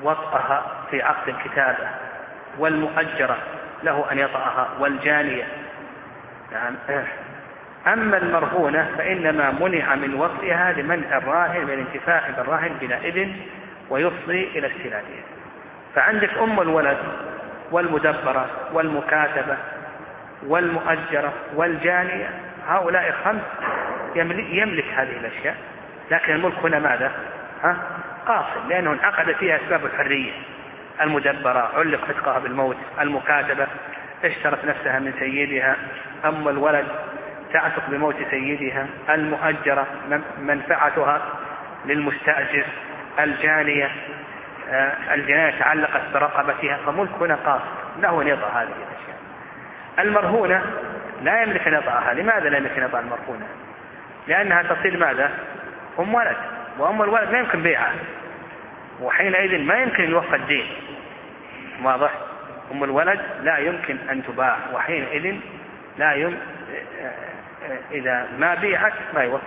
وطأها في عقد الكتابة، والمؤجرة له أن يطأها، والجانية. يعني أما المرهونة فإنما منع من وطئها لمنع الراهن من الانتفاع بالراهن بلا إذن ويفضي إلى استلامها. فعندك أم الولد والمدبرة والمكاتبة والمؤجرة والجانية، هؤلاء خمس يملك, يملك هذه الأشياء، لكن الملك هنا ماذا؟ ها؟ قاصر، لأنه انعقد فيها أسباب الحرية. المدبرة علق عتقها بالموت، المكاتبة اشترت نفسها من سيدها، أم الولد تعتق بموت سيدها، المؤجرة منفعتها للمستأجر، الجانية الجناية تعلقت برقبتها، فملك هنا قاصر له أن يضع هذه الأشياء. المرهونة لا يملك أن يضعها. لماذا لا يملك أن يضع المرهونة؟ لأنها تصير ماذا؟ أم ولد، وأم الولد لا يمكن بيعها، وحينئذ ما يمكن يوفى الدين. واضح؟ أم الولد لا يمكن أن تباع، وحينئذ لا يم... إذا ما بيعت ما يوفى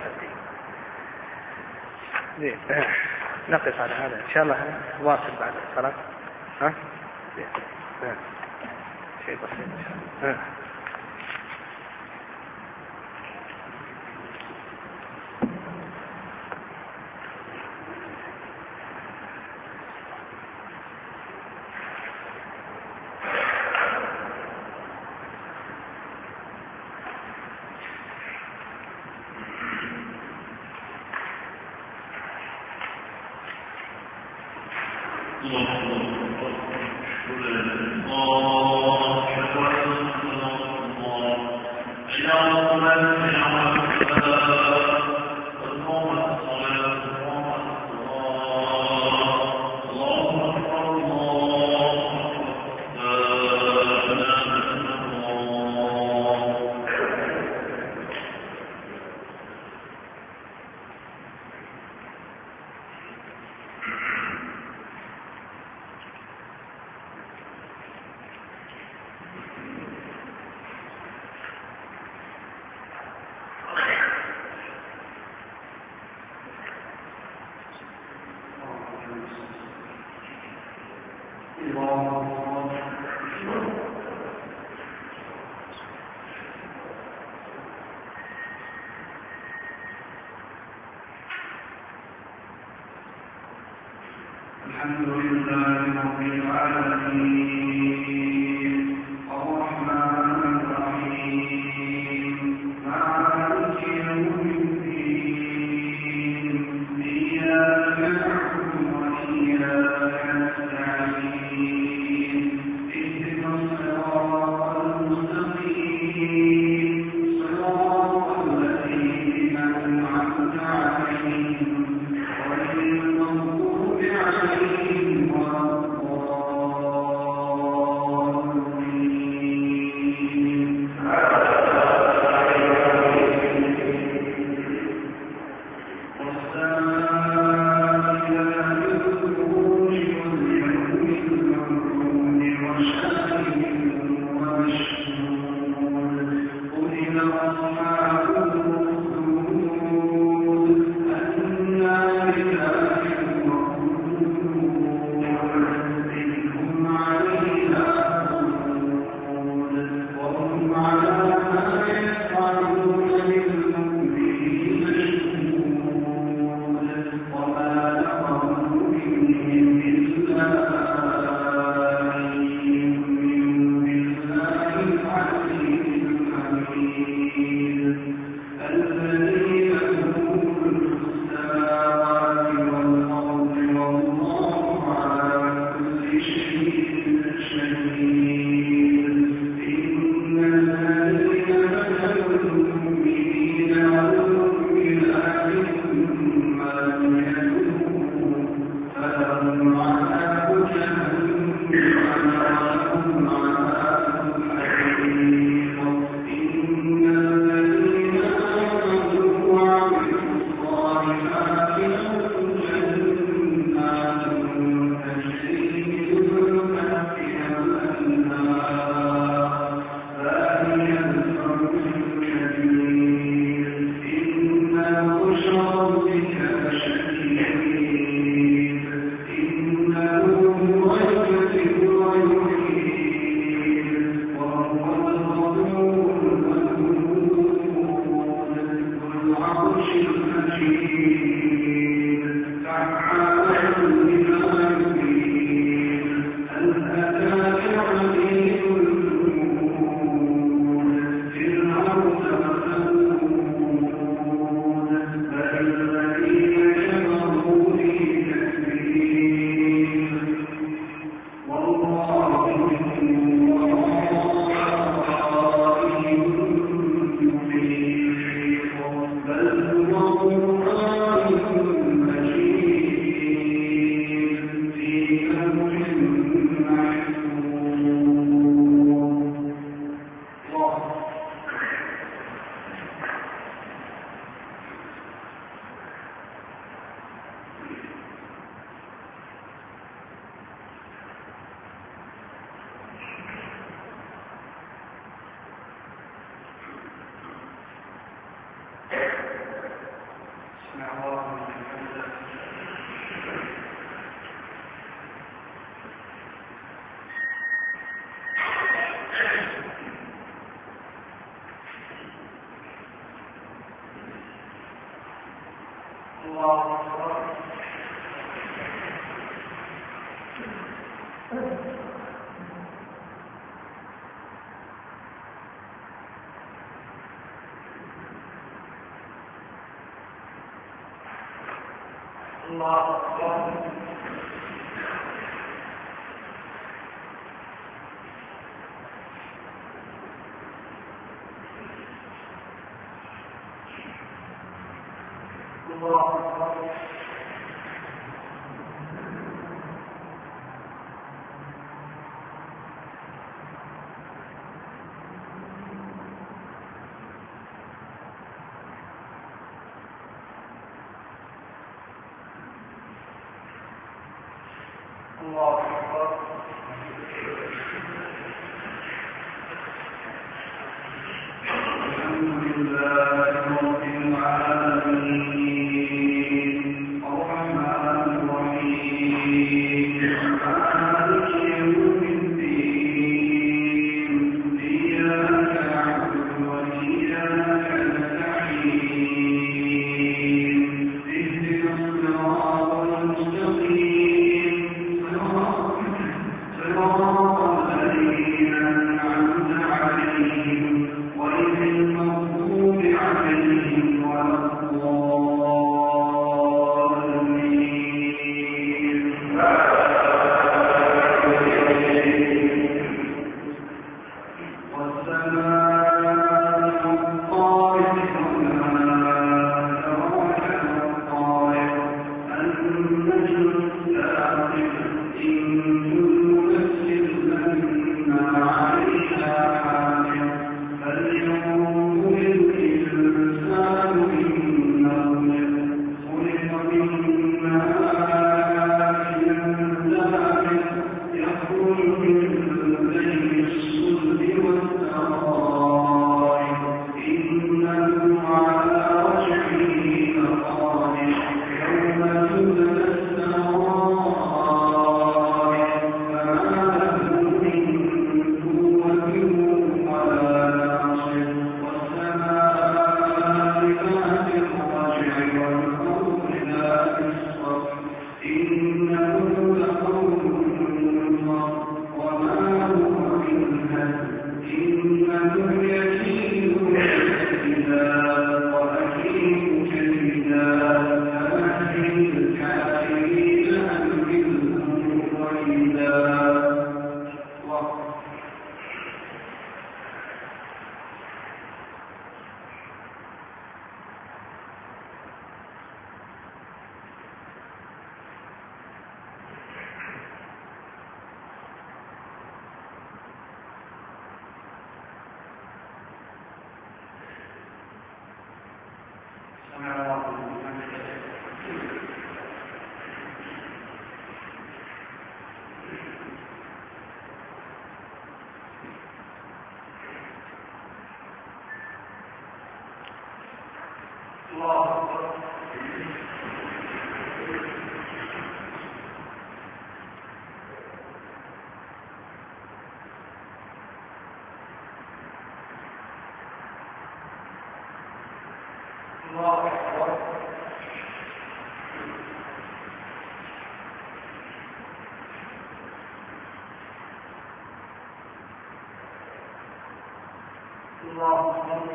الدين. نقف على هذا إن شاء الله، واصل بعد الصلاة. ها؟ شيء بسيط إن شاء الله. الحمد لله رب العالمين الرحمن الرحيم مالك يوم الدين إياك نعبد وإياك نستعين اهدنا الصراط المستقيم صراط الذين أنعمت عليهم غير المغضوب عليهم ولا الضالين. والسماء ذات البروج واليوم الموعود وشاهد ومشهود قتل أصحاب الأخدود النار ذات الوقود إذ هم عليها قعود وهم على ما يفعلون بالمؤمنين شهود وما نقموا منهم إلا أن يؤمنوا بالله العزيز الحميد الذي له ملك السماوات والأرض والله على كل شيء شهيد. إن الذين بدلوا المؤمنين والمؤمنات ثم لم يتوبوا فلهم عذاب جهنم ولهم عذاب حريق. إن الذين آمنوا وعملوا الصالحات لهم جنات تجري من الله أكبر. الله أكبر. الله أكبر. الحمد لله رب العالمين الرحمن الرحيم مالك يوم الدين إياك نعبد وإياك نستعين اهدنا الصراط المستقيم صراط الذين أنعمت عليهم غير المغضوب عليهم ولا الضالين. والسماء الطارق وما أدراك ما الطارق النجم الثاقب إن كل نفس لما عليها حافظ فلينظر الإنسان مما خلق من ماء دافق يخرج من بين الصلب والترائب إنه على رجعه لقادر يوم تبلى السرائر فما له من قوة ولا ناصر والسماء ذات الرجع والأرض ذات الصف إنه لقول وما هو بالهزل إنهم يكيدون كيدا وأكيد كيدا فمهل الكافرين أمهلهم رويدا. سمع الله لمن حمده. الله أكبر. الله أكبر. الله أكبر.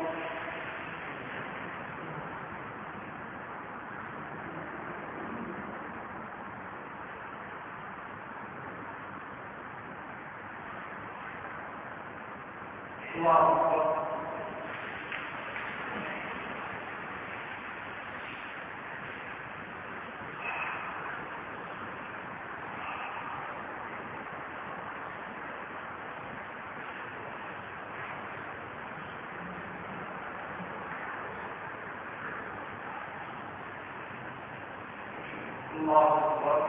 الله أكبر. الله أكبر.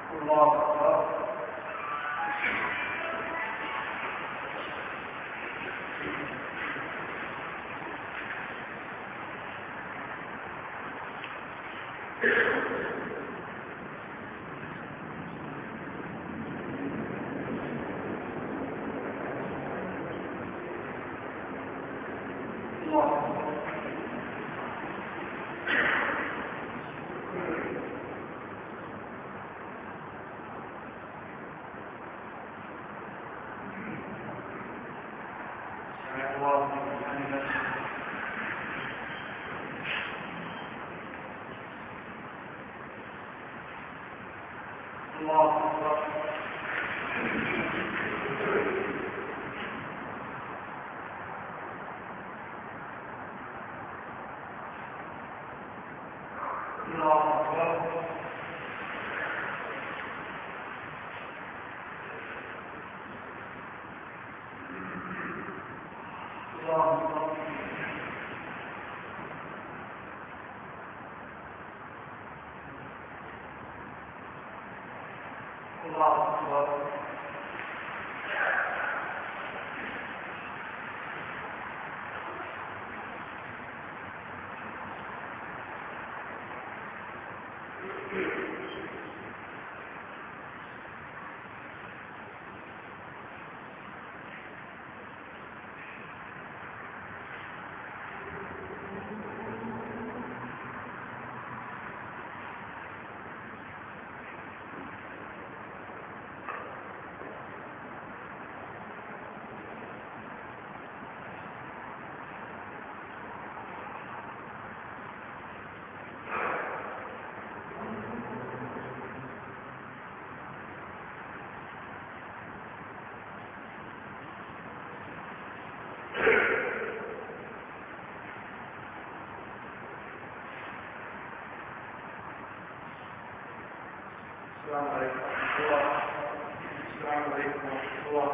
الله أكبر. السلام عليكم ورحمة الله. السلام عليكم ورحمة الله.